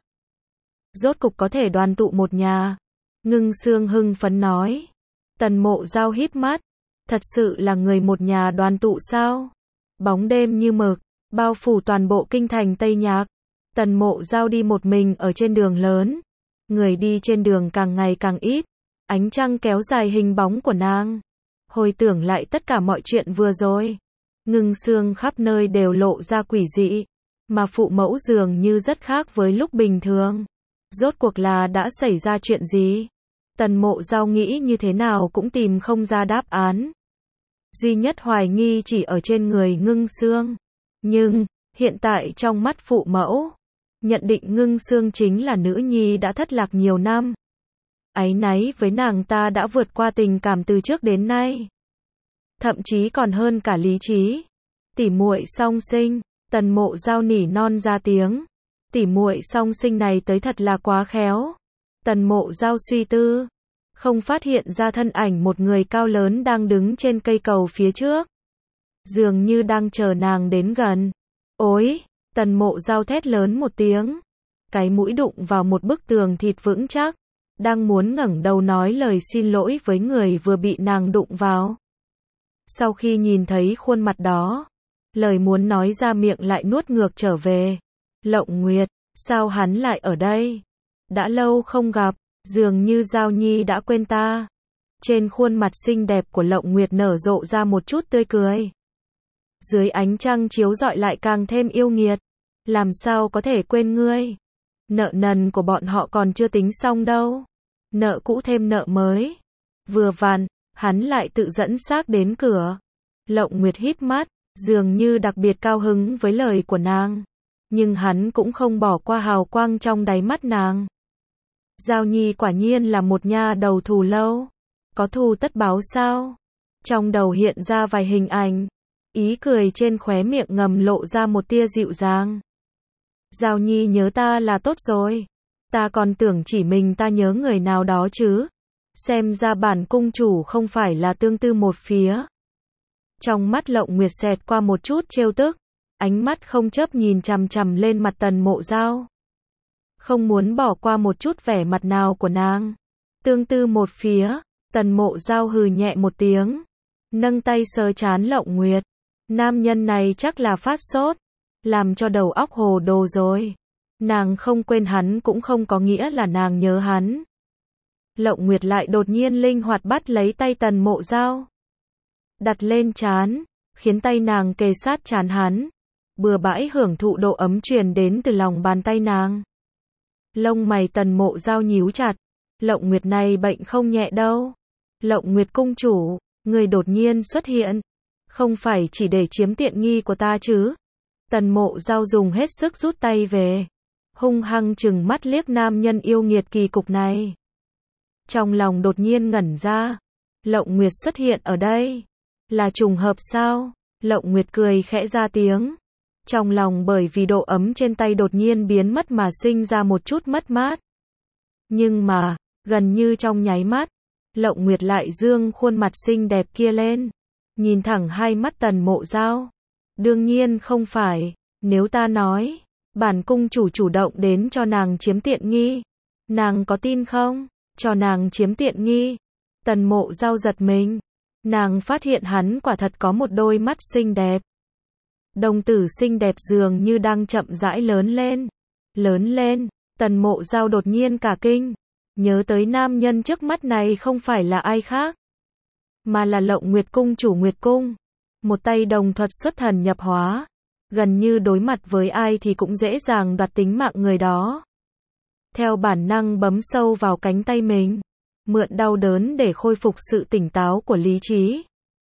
A: Rốt cục có thể đoàn tụ một nhà. Ngưng Sương hưng phấn nói. Tần Mộ Giao híp mắt, thật sự là người một nhà đoàn tụ sao? Bóng đêm như mực, bao phủ toàn bộ kinh thành Tây Nhạc. Tần Mộ Giao đi một mình ở trên đường lớn. Người đi trên đường càng ngày càng ít. Ánh trăng kéo dài hình bóng của nàng. Hồi tưởng lại tất cả mọi chuyện vừa rồi. Ngưng Sương khắp nơi đều lộ ra quỷ dị. Mà phụ mẫu dường như rất khác với lúc bình thường. Rốt cuộc là đã xảy ra chuyện gì? Tần Mộ Giao nghĩ như thế nào cũng tìm không ra đáp án. Duy nhất hoài nghi chỉ ở trên người Ngưng Sương. Nhưng, hiện tại trong mắt phụ mẫu, nhận định Ngưng Sương chính là nữ nhi đã thất lạc nhiều năm. Áy náy với nàng ta đã vượt qua tình cảm từ trước đến nay. Thậm chí còn hơn cả lý trí. Tỉ muội song sinh, Tần Mộ Giao nỉ non ra tiếng. Tỉ muội song sinh này tới thật là quá khéo. Tần Mộ Giao suy tư, không phát hiện ra thân ảnh một người cao lớn đang đứng trên cây cầu phía trước. Dường như đang chờ nàng đến gần. Ối, Tần Mộ Giao thét lớn một tiếng. Cái mũi đụng vào một bức tường thịt vững chắc. Đang muốn ngẩng đầu nói lời xin lỗi với người vừa bị nàng đụng vào. Sau khi nhìn thấy khuôn mặt đó, lời muốn nói ra miệng lại nuốt ngược trở về. Lộng Nguyệt, sao hắn lại ở đây? Đã lâu không gặp, dường như Giao Nhi đã quên ta. Trên khuôn mặt xinh đẹp của Lộng Nguyệt nở rộ ra một chút tươi cười. Dưới ánh trăng chiếu rọi lại càng thêm yêu nghiệt. Làm sao có thể quên ngươi? Nợ nần của bọn họ còn chưa tính xong đâu. Nợ cũ thêm nợ mới. Vừa vặn, hắn lại tự dẫn xác đến cửa. Lộng Nguyệt híp mắt, dường như đặc biệt cao hứng với lời của nàng. Nhưng hắn cũng không bỏ qua hào quang trong đáy mắt nàng. Giao Nhi quả nhiên là một nha đầu thù lâu. Có thù tất báo sao? Trong đầu hiện ra vài hình ảnh. Ý cười trên khóe miệng ngầm lộ ra một tia dịu dàng. Giao Nhi nhớ ta là tốt rồi. Ta còn tưởng chỉ mình ta nhớ người nào đó chứ. Xem ra bản cung chủ không phải là tương tư một phía. Trong mắt Lộng Nguyệt xẹt qua một chút trêu tức. Ánh mắt không chớp nhìn chằm chằm lên mặt Tần Mộ Giao. Không muốn bỏ qua một chút vẻ mặt nào của nàng. Tương tư một phía, Tần Mộ Giao hừ nhẹ một tiếng. Nâng tay sờ trán Lộng Nguyệt. Nam nhân này chắc là phát sốt. Làm cho đầu óc hồ đồ rồi. Nàng không quên hắn cũng không có nghĩa là nàng nhớ hắn. Lộng Nguyệt lại đột nhiên linh hoạt bắt lấy tay Tần Mộ Giao. Đặt lên trán, khiến tay nàng kề sát trán hắn. Bừa bãi hưởng thụ độ ấm truyền đến từ lòng bàn tay nàng. Lông mày Tần Mộ Giao nhíu chặt. Lộng Nguyệt này bệnh không nhẹ đâu. Lộng Nguyệt cung chủ, người đột nhiên xuất hiện. Không phải chỉ để chiếm tiện nghi của ta chứ. Tần Mộ Giao dùng hết sức rút tay về. Hung hăng chừng mắt liếc nam nhân yêu nghiệt kỳ cục này. Trong lòng đột nhiên ngẩn ra. Lộng Nguyệt xuất hiện ở đây. Là trùng hợp sao? Lộng Nguyệt cười khẽ ra tiếng. Trong lòng bởi vì độ ấm trên tay đột nhiên biến mất mà sinh ra một chút mất mát. Nhưng mà, gần như trong nháy mắt, Lộng Nguyệt lại dương khuôn mặt xinh đẹp kia lên. Nhìn thẳng hai mắt Tần Mộ Giao. Đương nhiên không phải, nếu ta nói, bản cung chủ chủ động đến cho nàng chiếm tiện nghi. Nàng có tin không? Cho nàng chiếm tiện nghi. Tần Mộ Giao giật mình. Nàng phát hiện hắn quả thật có một đôi mắt xinh đẹp. Đồng tử xinh đẹp dường như đang chậm rãi lớn lên. Lớn lên, Tần Mộ Giao đột nhiên cả kinh. Nhớ tới nam nhân trước mắt này không phải là ai khác. Mà là Lộng Nguyệt cung chủ Nguyệt Cung. Một tay đồng thuật xuất thần nhập hóa. Gần như đối mặt với ai thì cũng dễ dàng đoạt tính mạng người đó. Theo bản năng bấm sâu vào cánh tay mình. Mượn đau đớn để khôi phục sự tỉnh táo của lý trí.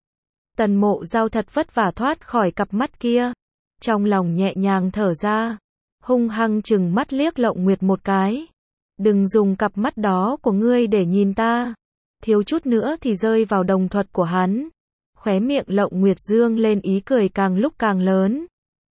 A: Tần Mộ Giao thật vất vả thoát khỏi cặp mắt kia. Trong lòng nhẹ nhàng thở ra. Hung hăng chừng mắt liếc Lộng Nguyệt một cái. Đừng dùng cặp mắt đó của ngươi để nhìn ta. Thiếu chút nữa thì rơi vào đồng thuật của hắn. Khóe miệng Lộng Nguyệt dương lên ý cười càng lúc càng lớn.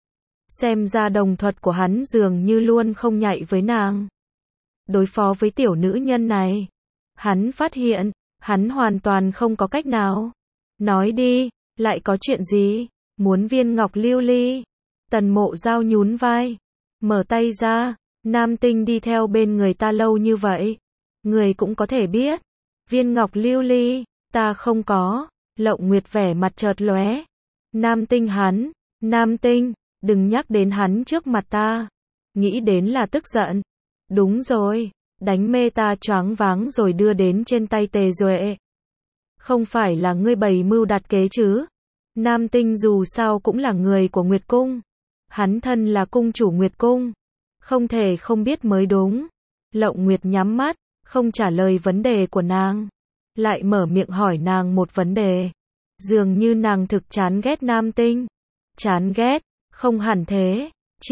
A: Xem ra đồng thuật của hắn dường như luôn không nhạy với nàng. Đối phó với tiểu nữ nhân này. Hắn phát hiện, hắn hoàn toàn không có cách nào. Nói đi, lại có chuyện gì? Muốn viên ngọc lưu ly? Tần Mộ Giao nhún vai. Mở tay ra, nam tinh đi theo bên người ta lâu như vậy. Người cũng có thể biết. Viên ngọc lưu ly, ta không có. Lộng Nguyệt vẻ mặt chợt lóe. Nam tinh hắn, nam tinh, đừng nhắc đến hắn trước mặt ta. Nghĩ đến là tức giận. Đúng rồi, đánh mê ta choáng váng rồi đưa đến trên tay Tề Duệ. Không phải là ngươi bày mưu đặt kế chứ? Nam tinh dù sao cũng là người của Nguyệt Cung. Hắn thân là cung chủ Nguyệt Cung. Không thể không biết mới đúng. Lộng Nguyệt nhắm mắt, không trả lời vấn đề của nàng. Lại mở miệng hỏi nàng một vấn đề. Dường như nàng thực chán ghét nam tinh. Chán ghét, không hẳn thế.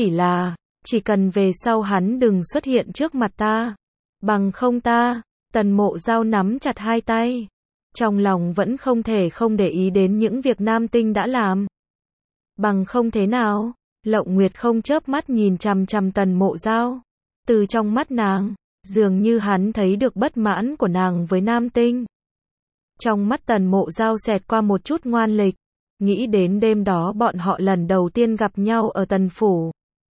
A: Chỉ cần về sau hắn đừng xuất hiện trước mặt ta. Bằng không ta. Tần Mộ Giao nắm chặt hai tay. Trong lòng vẫn không thể không để ý đến những việc nam tinh đã làm. Bằng không thế nào? Lộng Nguyệt không chớp mắt nhìn chằm chằm Tần Mộ Giao. Từ trong mắt nàng, dường như hắn thấy được bất mãn của nàng với nam tinh. Trong mắt Tần Mộ Giao xẹt qua một chút ngoan lịch. Nghĩ đến đêm đó bọn họ lần đầu tiên gặp nhau ở Tần Phủ.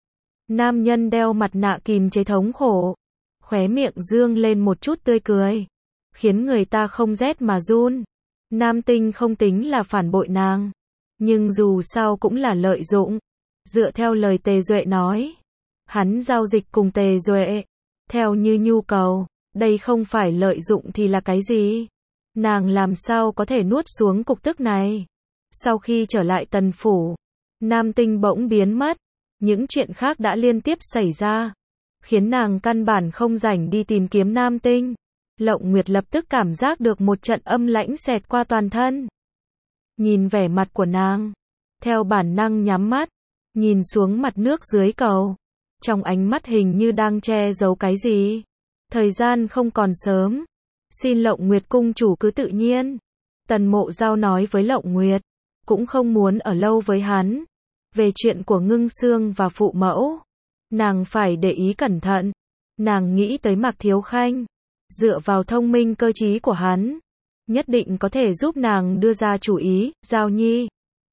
A: Nam nhân đeo mặt nạ kìm chế thống khổ. Khóe miệng dương lên một chút tươi cười. Khiến người ta không rét mà run. Nam tinh không tính là phản bội nàng. Nhưng dù sao cũng là lợi dụng. Dựa theo lời Tề Duệ nói. Hắn giao dịch cùng Tề Duệ. Theo như nhu cầu. Đây không phải lợi dụng thì là cái gì? Nàng làm sao có thể nuốt xuống cục tức này? Sau khi trở lại Tần Phủ. Nam tinh bỗng biến mất. Những chuyện khác đã liên tiếp xảy ra. Khiến nàng căn bản không rảnh đi tìm kiếm nam tinh. Lộng Nguyệt lập tức cảm giác được một trận âm lãnh xẹt qua toàn thân. Nhìn vẻ mặt của nàng. theo bản năng nhắm mắt, nhìn xuống mặt nước dưới cầu. Trong ánh mắt hình như đang che giấu cái gì. Thời gian không còn sớm. Xin Lộng Nguyệt cung chủ cứ tự nhiên. Tần Mộ Giao nói với Lộng Nguyệt, cũng không muốn ở lâu với hắn. Về chuyện của Ngưng Xương và phụ mẫu, nàng phải để ý cẩn thận. Nàng nghĩ tới Mạc Thiếu Khanh, dựa vào thông minh cơ trí của hắn, nhất định có thể giúp nàng đưa ra chủ ý. Giao Nhi,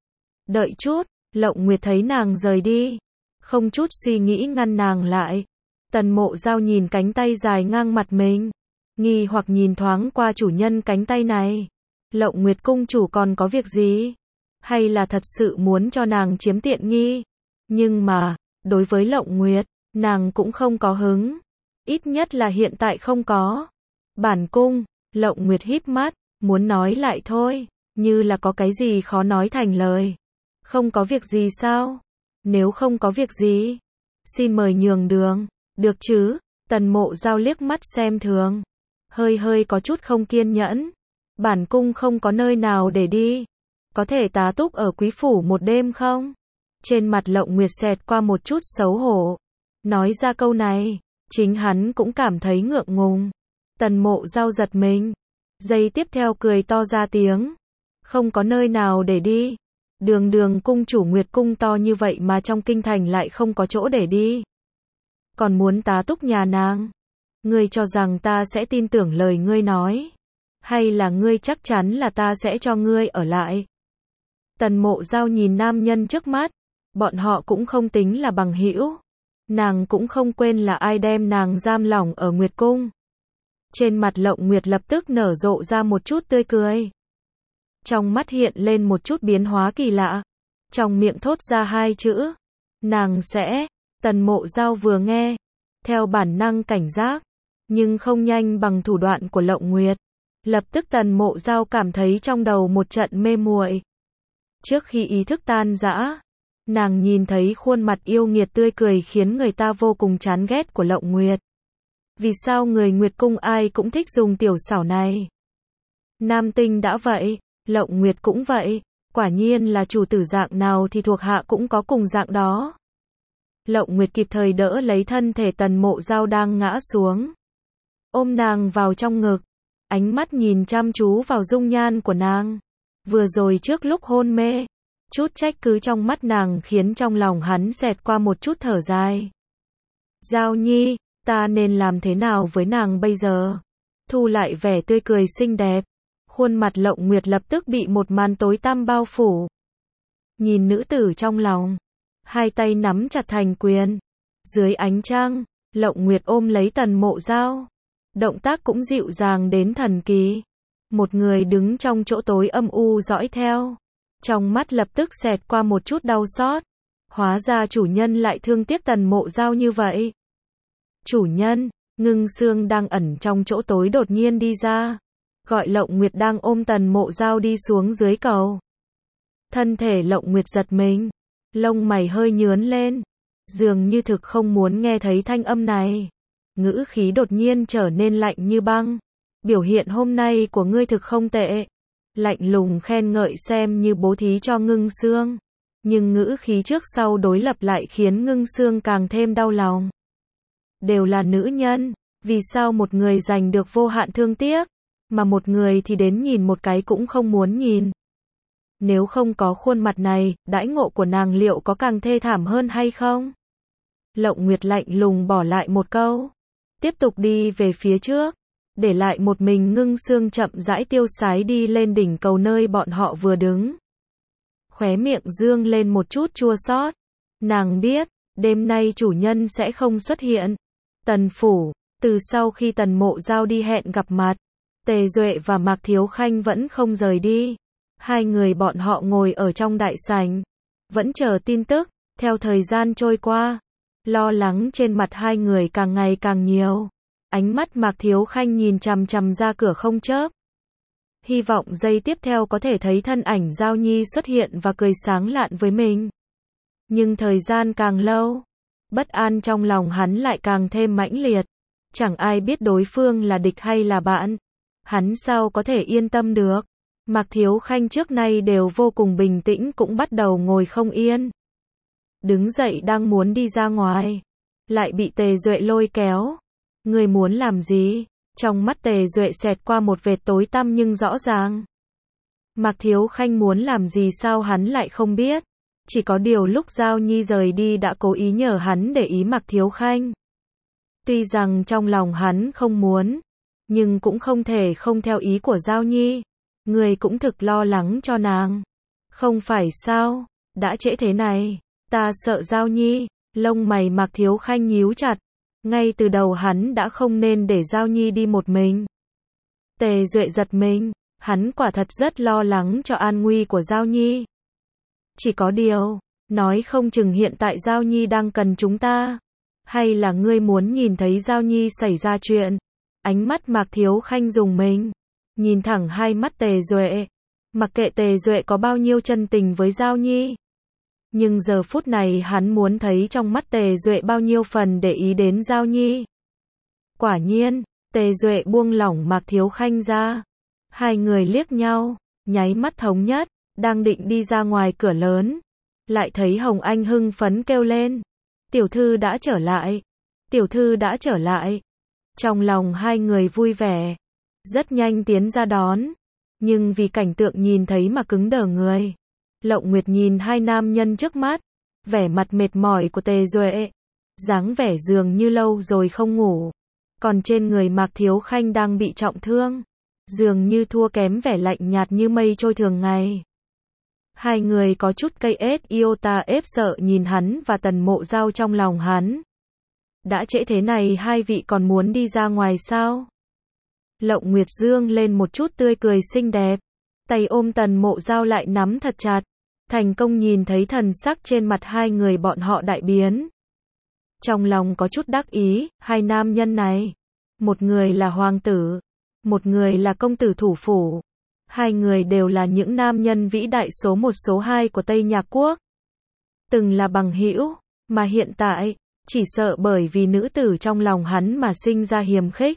A: đợi chút. Lộng Nguyệt thấy nàng rời đi, không chút suy nghĩ ngăn nàng lại. Tần Mộ Giao nhìn cánh tay dài ngang mặt mình, nghi hoặc nhìn thoáng qua chủ nhân cánh tay này. Lộng Nguyệt cung chủ còn có việc gì? Hay là thật sự muốn cho nàng chiếm tiện nghi? Nhưng mà, đối với Lộng Nguyệt, nàng cũng không có hứng. Ít nhất là hiện tại không có. Bản cung, Lộng Nguyệt híp mắt, muốn nói lại thôi, như là có cái gì khó nói thành lời. Không có việc gì sao? Nếu không có việc gì, xin mời nhường đường, được chứ? Tần Mộ Giao liếc mắt xem thường, hơi có chút không kiên nhẫn. Bản cung không có nơi nào để đi, có thể tá túc ở quý phủ một đêm không? Trên mặt Lộng Nguyệt xẹt qua một chút xấu hổ. Nói ra câu này, chính hắn cũng cảm thấy ngượng ngùng. Tần Mộ Giao giật mình, giây tiếp theo cười to ra tiếng. Không có nơi nào để đi? Đường cung chủ Nguyệt cung to như vậy mà trong kinh thành lại không có chỗ để đi. Còn muốn tá túc nhà nàng? Ngươi cho rằng ta sẽ tin tưởng lời ngươi nói? Hay là ngươi chắc chắn là ta sẽ cho ngươi ở lại? Tần Mộ Giao nhìn nam nhân trước mắt, bọn họ cũng không tính là bằng hữu. Nàng cũng không quên là ai đem nàng giam lỏng ở Nguyệt cung. Trên mặt Lộng Nguyệt lập tức nở rộ ra một chút tươi cười. Trong mắt hiện lên một chút biến hóa kỳ lạ. Trong miệng thốt ra hai chữ. Nàng sẽ. Tần Mộ Giao vừa nghe, theo bản năng cảnh giác, nhưng không nhanh bằng thủ đoạn của Lộng Nguyệt. Lập tức Tần Mộ Giao cảm thấy trong đầu một trận mê muội. Trước khi ý thức tan rã, nàng nhìn thấy khuôn mặt yêu nghiệt tươi cười khiến người ta vô cùng chán ghét của Lộng Nguyệt. Vì sao người Nguyệt cung ai cũng thích dùng tiểu xảo này? Nam tinh đã vậy, Lộng Nguyệt cũng vậy, quả nhiên là chủ tử dạng nào thì thuộc hạ cũng có cùng dạng đó. Lộng Nguyệt kịp thời đỡ lấy thân thể Tần Mộ Giao đang ngã xuống, ôm nàng vào trong ngực, ánh mắt nhìn chăm chú vào dung nhan của nàng. Vừa rồi trước lúc hôn mê, chút trách cứ trong mắt nàng khiến trong lòng hắn xẹt qua một chút thở dài. Giao Nhi, ta nên làm thế nào với nàng bây giờ? Thu lại vẻ tươi cười xinh đẹp, khuôn mặt Lộng Nguyệt lập tức bị một màn tối tăm bao phủ. Nhìn nữ tử trong lòng, hai tay nắm chặt thành quyền. Dưới ánh trăng, Lộng Nguyệt ôm lấy Tần Mộ Giao. Động tác cũng dịu dàng đến thần kỳ. Một người đứng trong chỗ tối âm u dõi theo. Trong mắt lập tức xẹt qua một chút đau xót. Hóa ra chủ nhân lại thương tiếc Tần Mộ Giao như vậy. Chủ nhân, Ngưng Xương đang ẩn trong chỗ tối đột nhiên đi ra. Gọi Lộng Nguyệt đang ôm Tần Mộ Giao đi xuống dưới cầu. Thân thể Lộng Nguyệt giật mình. Lông mày hơi nhướn lên. Dường như thực không muốn nghe thấy thanh âm này. Ngữ khí đột nhiên trở nên lạnh như băng. Biểu hiện hôm nay của ngươi thực không tệ. Lạnh lùng khen ngợi xem như bố thí cho Ngưng Xương. Nhưng ngữ khí trước sau đối lập lại khiến Ngưng Xương càng thêm đau lòng. Đều là nữ nhân, vì sao một người giành được vô hạn thương tiếc, mà một người thì đến nhìn một cái cũng không muốn nhìn. Nếu không có khuôn mặt này, đãi ngộ của nàng liệu có càng thê thảm hơn hay không? Lộng Nguyệt lạnh lùng bỏ lại một câu, tiếp tục đi về phía trước, để lại một mình Ngưng Xương chậm rãi tiêu sái đi lên đỉnh cầu nơi bọn họ vừa đứng. Khóe miệng dương lên một chút chua xót. Nàng biết, đêm nay chủ nhân sẽ không xuất hiện. Tần phủ, từ sau khi Tần Mộ Giao đi hẹn gặp mặt, Tề Duệ và Mạc Thiếu Khanh vẫn không rời đi. Hai người bọn họ ngồi ở trong đại sảnh, vẫn chờ tin tức. Theo thời gian trôi qua, lo lắng trên mặt hai người càng ngày càng nhiều. Ánh mắt Mạc Thiếu Khanh nhìn chằm chằm ra cửa không chớp. Hy vọng giây tiếp theo có thể thấy thân ảnh Giao Nhi xuất hiện và cười sáng lạn với mình. Nhưng thời gian càng lâu, bất an trong lòng hắn lại càng thêm mãnh liệt. Chẳng ai biết đối phương là địch hay là bạn. Hắn sao có thể yên tâm được. Mạc Thiếu Khanh trước nay đều vô cùng bình tĩnh cũng bắt đầu ngồi không yên. Đứng dậy đang muốn đi ra ngoài, lại bị Tề Duệ lôi kéo. Người muốn làm gì? Trong mắt Tề Duệ xẹt qua một vệt tối tăm nhưng rõ ràng. Mạc Thiếu Khanh muốn làm gì sao hắn lại không biết. Chỉ có điều lúc Giao Nhi rời đi đã cố ý nhờ hắn để ý Mạc Thiếu Khanh. Tuy rằng trong lòng hắn không muốn, nhưng cũng không thể không theo ý của Giao Nhi. Người cũng thực lo lắng cho nàng. Không phải sao, đã trễ thế này, ta sợ Giao Nhi. Lông mày Mạc Thiếu Khanh nhíu chặt. Ngay từ đầu hắn đã không nên để Giao Nhi đi một mình. Tề Duệ giật mình, hắn quả thật rất lo lắng cho an nguy của Giao Nhi. Chỉ có điều, nói không chừng hiện tại Giao Nhi đang cần chúng ta. Hay là ngươi muốn nhìn thấy Giao Nhi xảy ra chuyện? Ánh mắt Mạc Thiếu Khanh rùng mình, nhìn thẳng hai mắt Tề Duệ. Mặc kệ Tề Duệ có bao nhiêu chân tình với Giao Nhi, nhưng giờ phút này hắn muốn thấy trong mắt Tề Duệ bao nhiêu phần để ý đến Giao Nhi. Quả nhiên, Tề Duệ buông lỏng Mạc Thiếu Khanh ra. Hai người liếc nhau, nháy mắt thống nhất, đang định đi ra ngoài cửa lớn. Lại thấy Hồng Anh hưng phấn kêu lên. Tiểu thư đã trở lại. Tiểu thư đã trở lại. Trong lòng hai người vui vẻ. Rất nhanh tiến ra đón. Nhưng vì cảnh tượng nhìn thấy mà cứng đờ người. Lộng Nguyệt nhìn hai nam nhân trước mắt. Vẻ mặt mệt mỏi của Tề Duệ. Dáng vẻ dường như lâu rồi không ngủ. Còn trên người Mạc Thiếu Khanh đang bị trọng thương. Dường như thua kém vẻ lạnh nhạt như mây trôi thường ngày. Hai người có chút cây ết iota ép sợ nhìn hắn và Tần Mộ Giao trong lòng hắn. Đã trễ thế này hai vị còn muốn đi ra ngoài sao? Lộng Nguyệt dương lên một chút tươi cười xinh đẹp. Tay ôm Tần Mộ Giao lại nắm thật chặt. Thành công nhìn thấy thần sắc trên mặt hai người bọn họ đại biến. Trong lòng có chút đắc ý, hai nam nhân này. Một người là hoàng tử, một người là công tử thủ phủ. Hai người đều là những nam nhân vĩ đại số 1 số 2 của Tây Nhạc Quốc. Từng là bằng hữu, mà hiện tại, chỉ sợ bởi vì nữ tử trong lòng hắn mà sinh ra hiềm khích.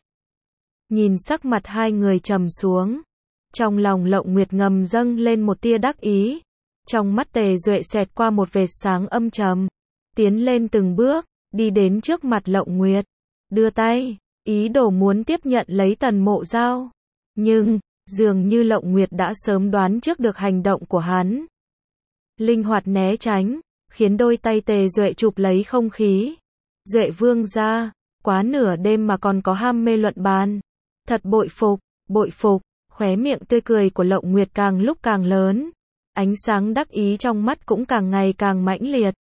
A: Nhìn sắc mặt hai người trầm xuống. Trong lòng Lộng Nguyệt ngầm dâng lên một tia đắc ý. Trong mắt Tề Duệ xẹt qua một vệt sáng âm trầm. Tiến lên từng bước, đi đến trước mặt Lộng Nguyệt. Đưa tay, ý đồ muốn tiếp nhận lấy Tần Mộ Giao. Nhưng, dường như Lộng Nguyệt đã sớm đoán trước được hành động của hắn. Linh hoạt né tránh, khiến đôi tay Tề Duệ chụp lấy không khí. Duệ vương gia, quá nửa đêm mà còn có ham mê luận bàn. Thật bội phục, khóe miệng tươi cười của Lộng Nguyệt càng lúc càng lớn. Ánh sáng đắc ý trong mắt cũng càng ngày càng mãnh liệt.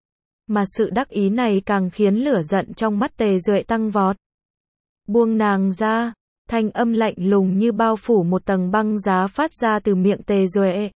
A: Mà sự đắc ý này càng khiến lửa giận trong mắt Tề Duệ tăng vọt. Buông nàng ra. Thanh âm lạnh lùng như bao phủ một tầng băng giá phát ra từ miệng Tề Duệ.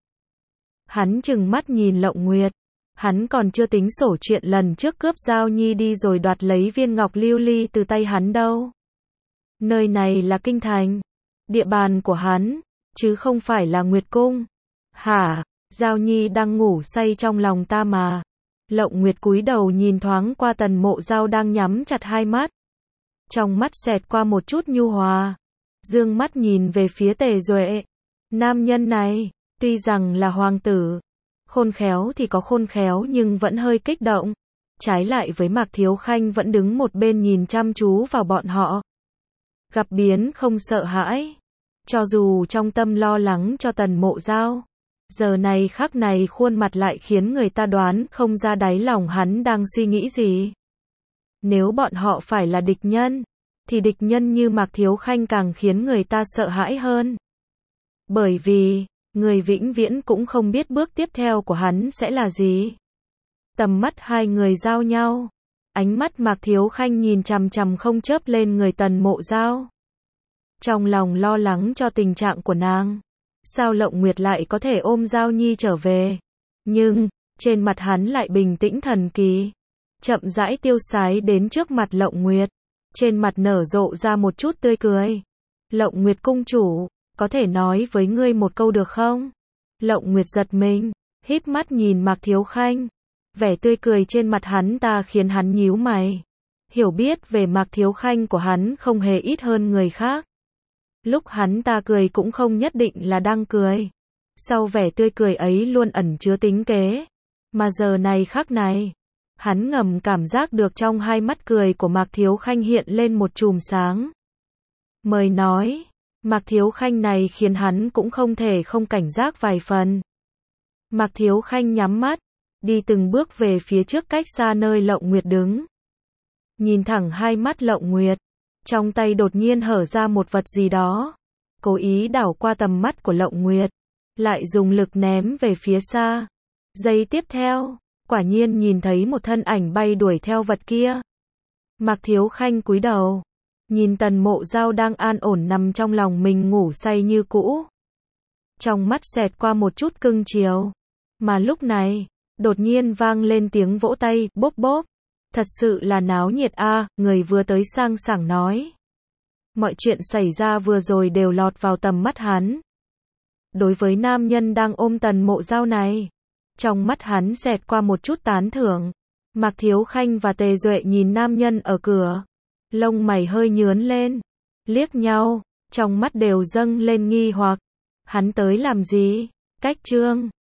A: Hắn trừng mắt nhìn Lộng Nguyệt. Hắn còn chưa tính sổ chuyện lần trước cướp Giao Nhi đi rồi đoạt lấy viên ngọc lưu ly từ tay hắn đâu. Nơi này là kinh thành, địa bàn của hắn, chứ không phải là Nguyệt Cung. Hả, Giao Nhi đang ngủ say trong lòng ta mà. Lộng Nguyệt cúi đầu nhìn thoáng qua Tần Mộ Giao đang nhắm chặt hai mắt. Trong mắt xẹt qua một chút nhu hòa. Dương mắt nhìn về phía Tề Duệ. Nam nhân này, tuy rằng là hoàng tử, khôn khéo thì có khôn khéo nhưng vẫn hơi kích động. Trái lại với Mạc Thiếu Khanh vẫn đứng một bên nhìn chăm chú vào bọn họ. Gặp biến không sợ hãi. Cho dù trong tâm lo lắng cho Tần Mộ Giao, giờ này khắc này khuôn mặt lại khiến người ta đoán không ra đáy lòng hắn đang suy nghĩ gì. Nếu bọn họ phải là địch nhân, thì địch nhân như Mạc Thiếu Khanh càng khiến người ta sợ hãi hơn. Bởi vì, người vĩnh viễn cũng không biết bước tiếp theo của hắn sẽ là gì. Tầm mắt hai người giao nhau. Ánh mắt Mạc Thiếu Khanh nhìn chằm chằm không chớp lên người Tần Mộ Giao. Trong lòng lo lắng cho tình trạng của nàng. Sao Lộng Nguyệt lại có thể ôm Giao Nhi trở về? Nhưng, trên mặt hắn lại bình tĩnh thần kỳ. Chậm rãi tiêu sái đến trước mặt Lộng Nguyệt. Trên mặt nở rộ ra một chút tươi cười. Lộng Nguyệt cung chủ, có thể nói với ngươi một câu được không? Lộng Nguyệt giật mình, híp mắt nhìn Mạc Thiếu Khanh. Vẻ tươi cười trên mặt hắn ta khiến hắn nhíu mày. Hiểu biết về Mạc Thiếu Khanh của hắn không hề ít hơn người khác. Lúc hắn ta cười cũng không nhất định là đang cười. Sau vẻ tươi cười ấy luôn ẩn chứa tính kế. Mà giờ này khắc này, hắn ngầm cảm giác được trong hai mắt cười của Mạc Thiếu Khanh hiện lên một chùm sáng. Mời nói, Mạc Thiếu Khanh này khiến hắn cũng không thể không cảnh giác vài phần. Mạc Thiếu Khanh nhắm mắt, đi từng bước về phía trước cách xa nơi Lộng Nguyệt đứng. Nhìn thẳng hai mắt Lộng Nguyệt, trong tay đột nhiên hở ra một vật gì đó. Cố ý đảo qua tầm mắt của Lộng Nguyệt, lại dùng lực ném về phía xa. Giây tiếp theo, quả nhiên nhìn thấy một thân ảnh bay đuổi theo vật kia. Mạc Thiếu Khanh cúi đầu, nhìn Tần Mộ Giao đang an ổn nằm trong lòng mình ngủ say như cũ. Trong mắt xẹt qua một chút cưng chiều. Mà lúc này, đột nhiên vang lên tiếng vỗ tay, bốp bốp. Thật sự là náo nhiệt a, người vừa tới sang sảng nói. Mọi chuyện xảy ra vừa rồi đều lọt vào tầm mắt hắn. Đối với nam nhân đang ôm Tần Mộ Giao này, trong mắt hắn xẹt qua một chút tán thưởng. Mạc Thiếu Khanh và Tề Duệ nhìn nam nhân ở cửa, lông mày hơi nhướn lên, liếc nhau, trong mắt đều dâng lên nghi hoặc. Hắn tới làm gì? Cách chương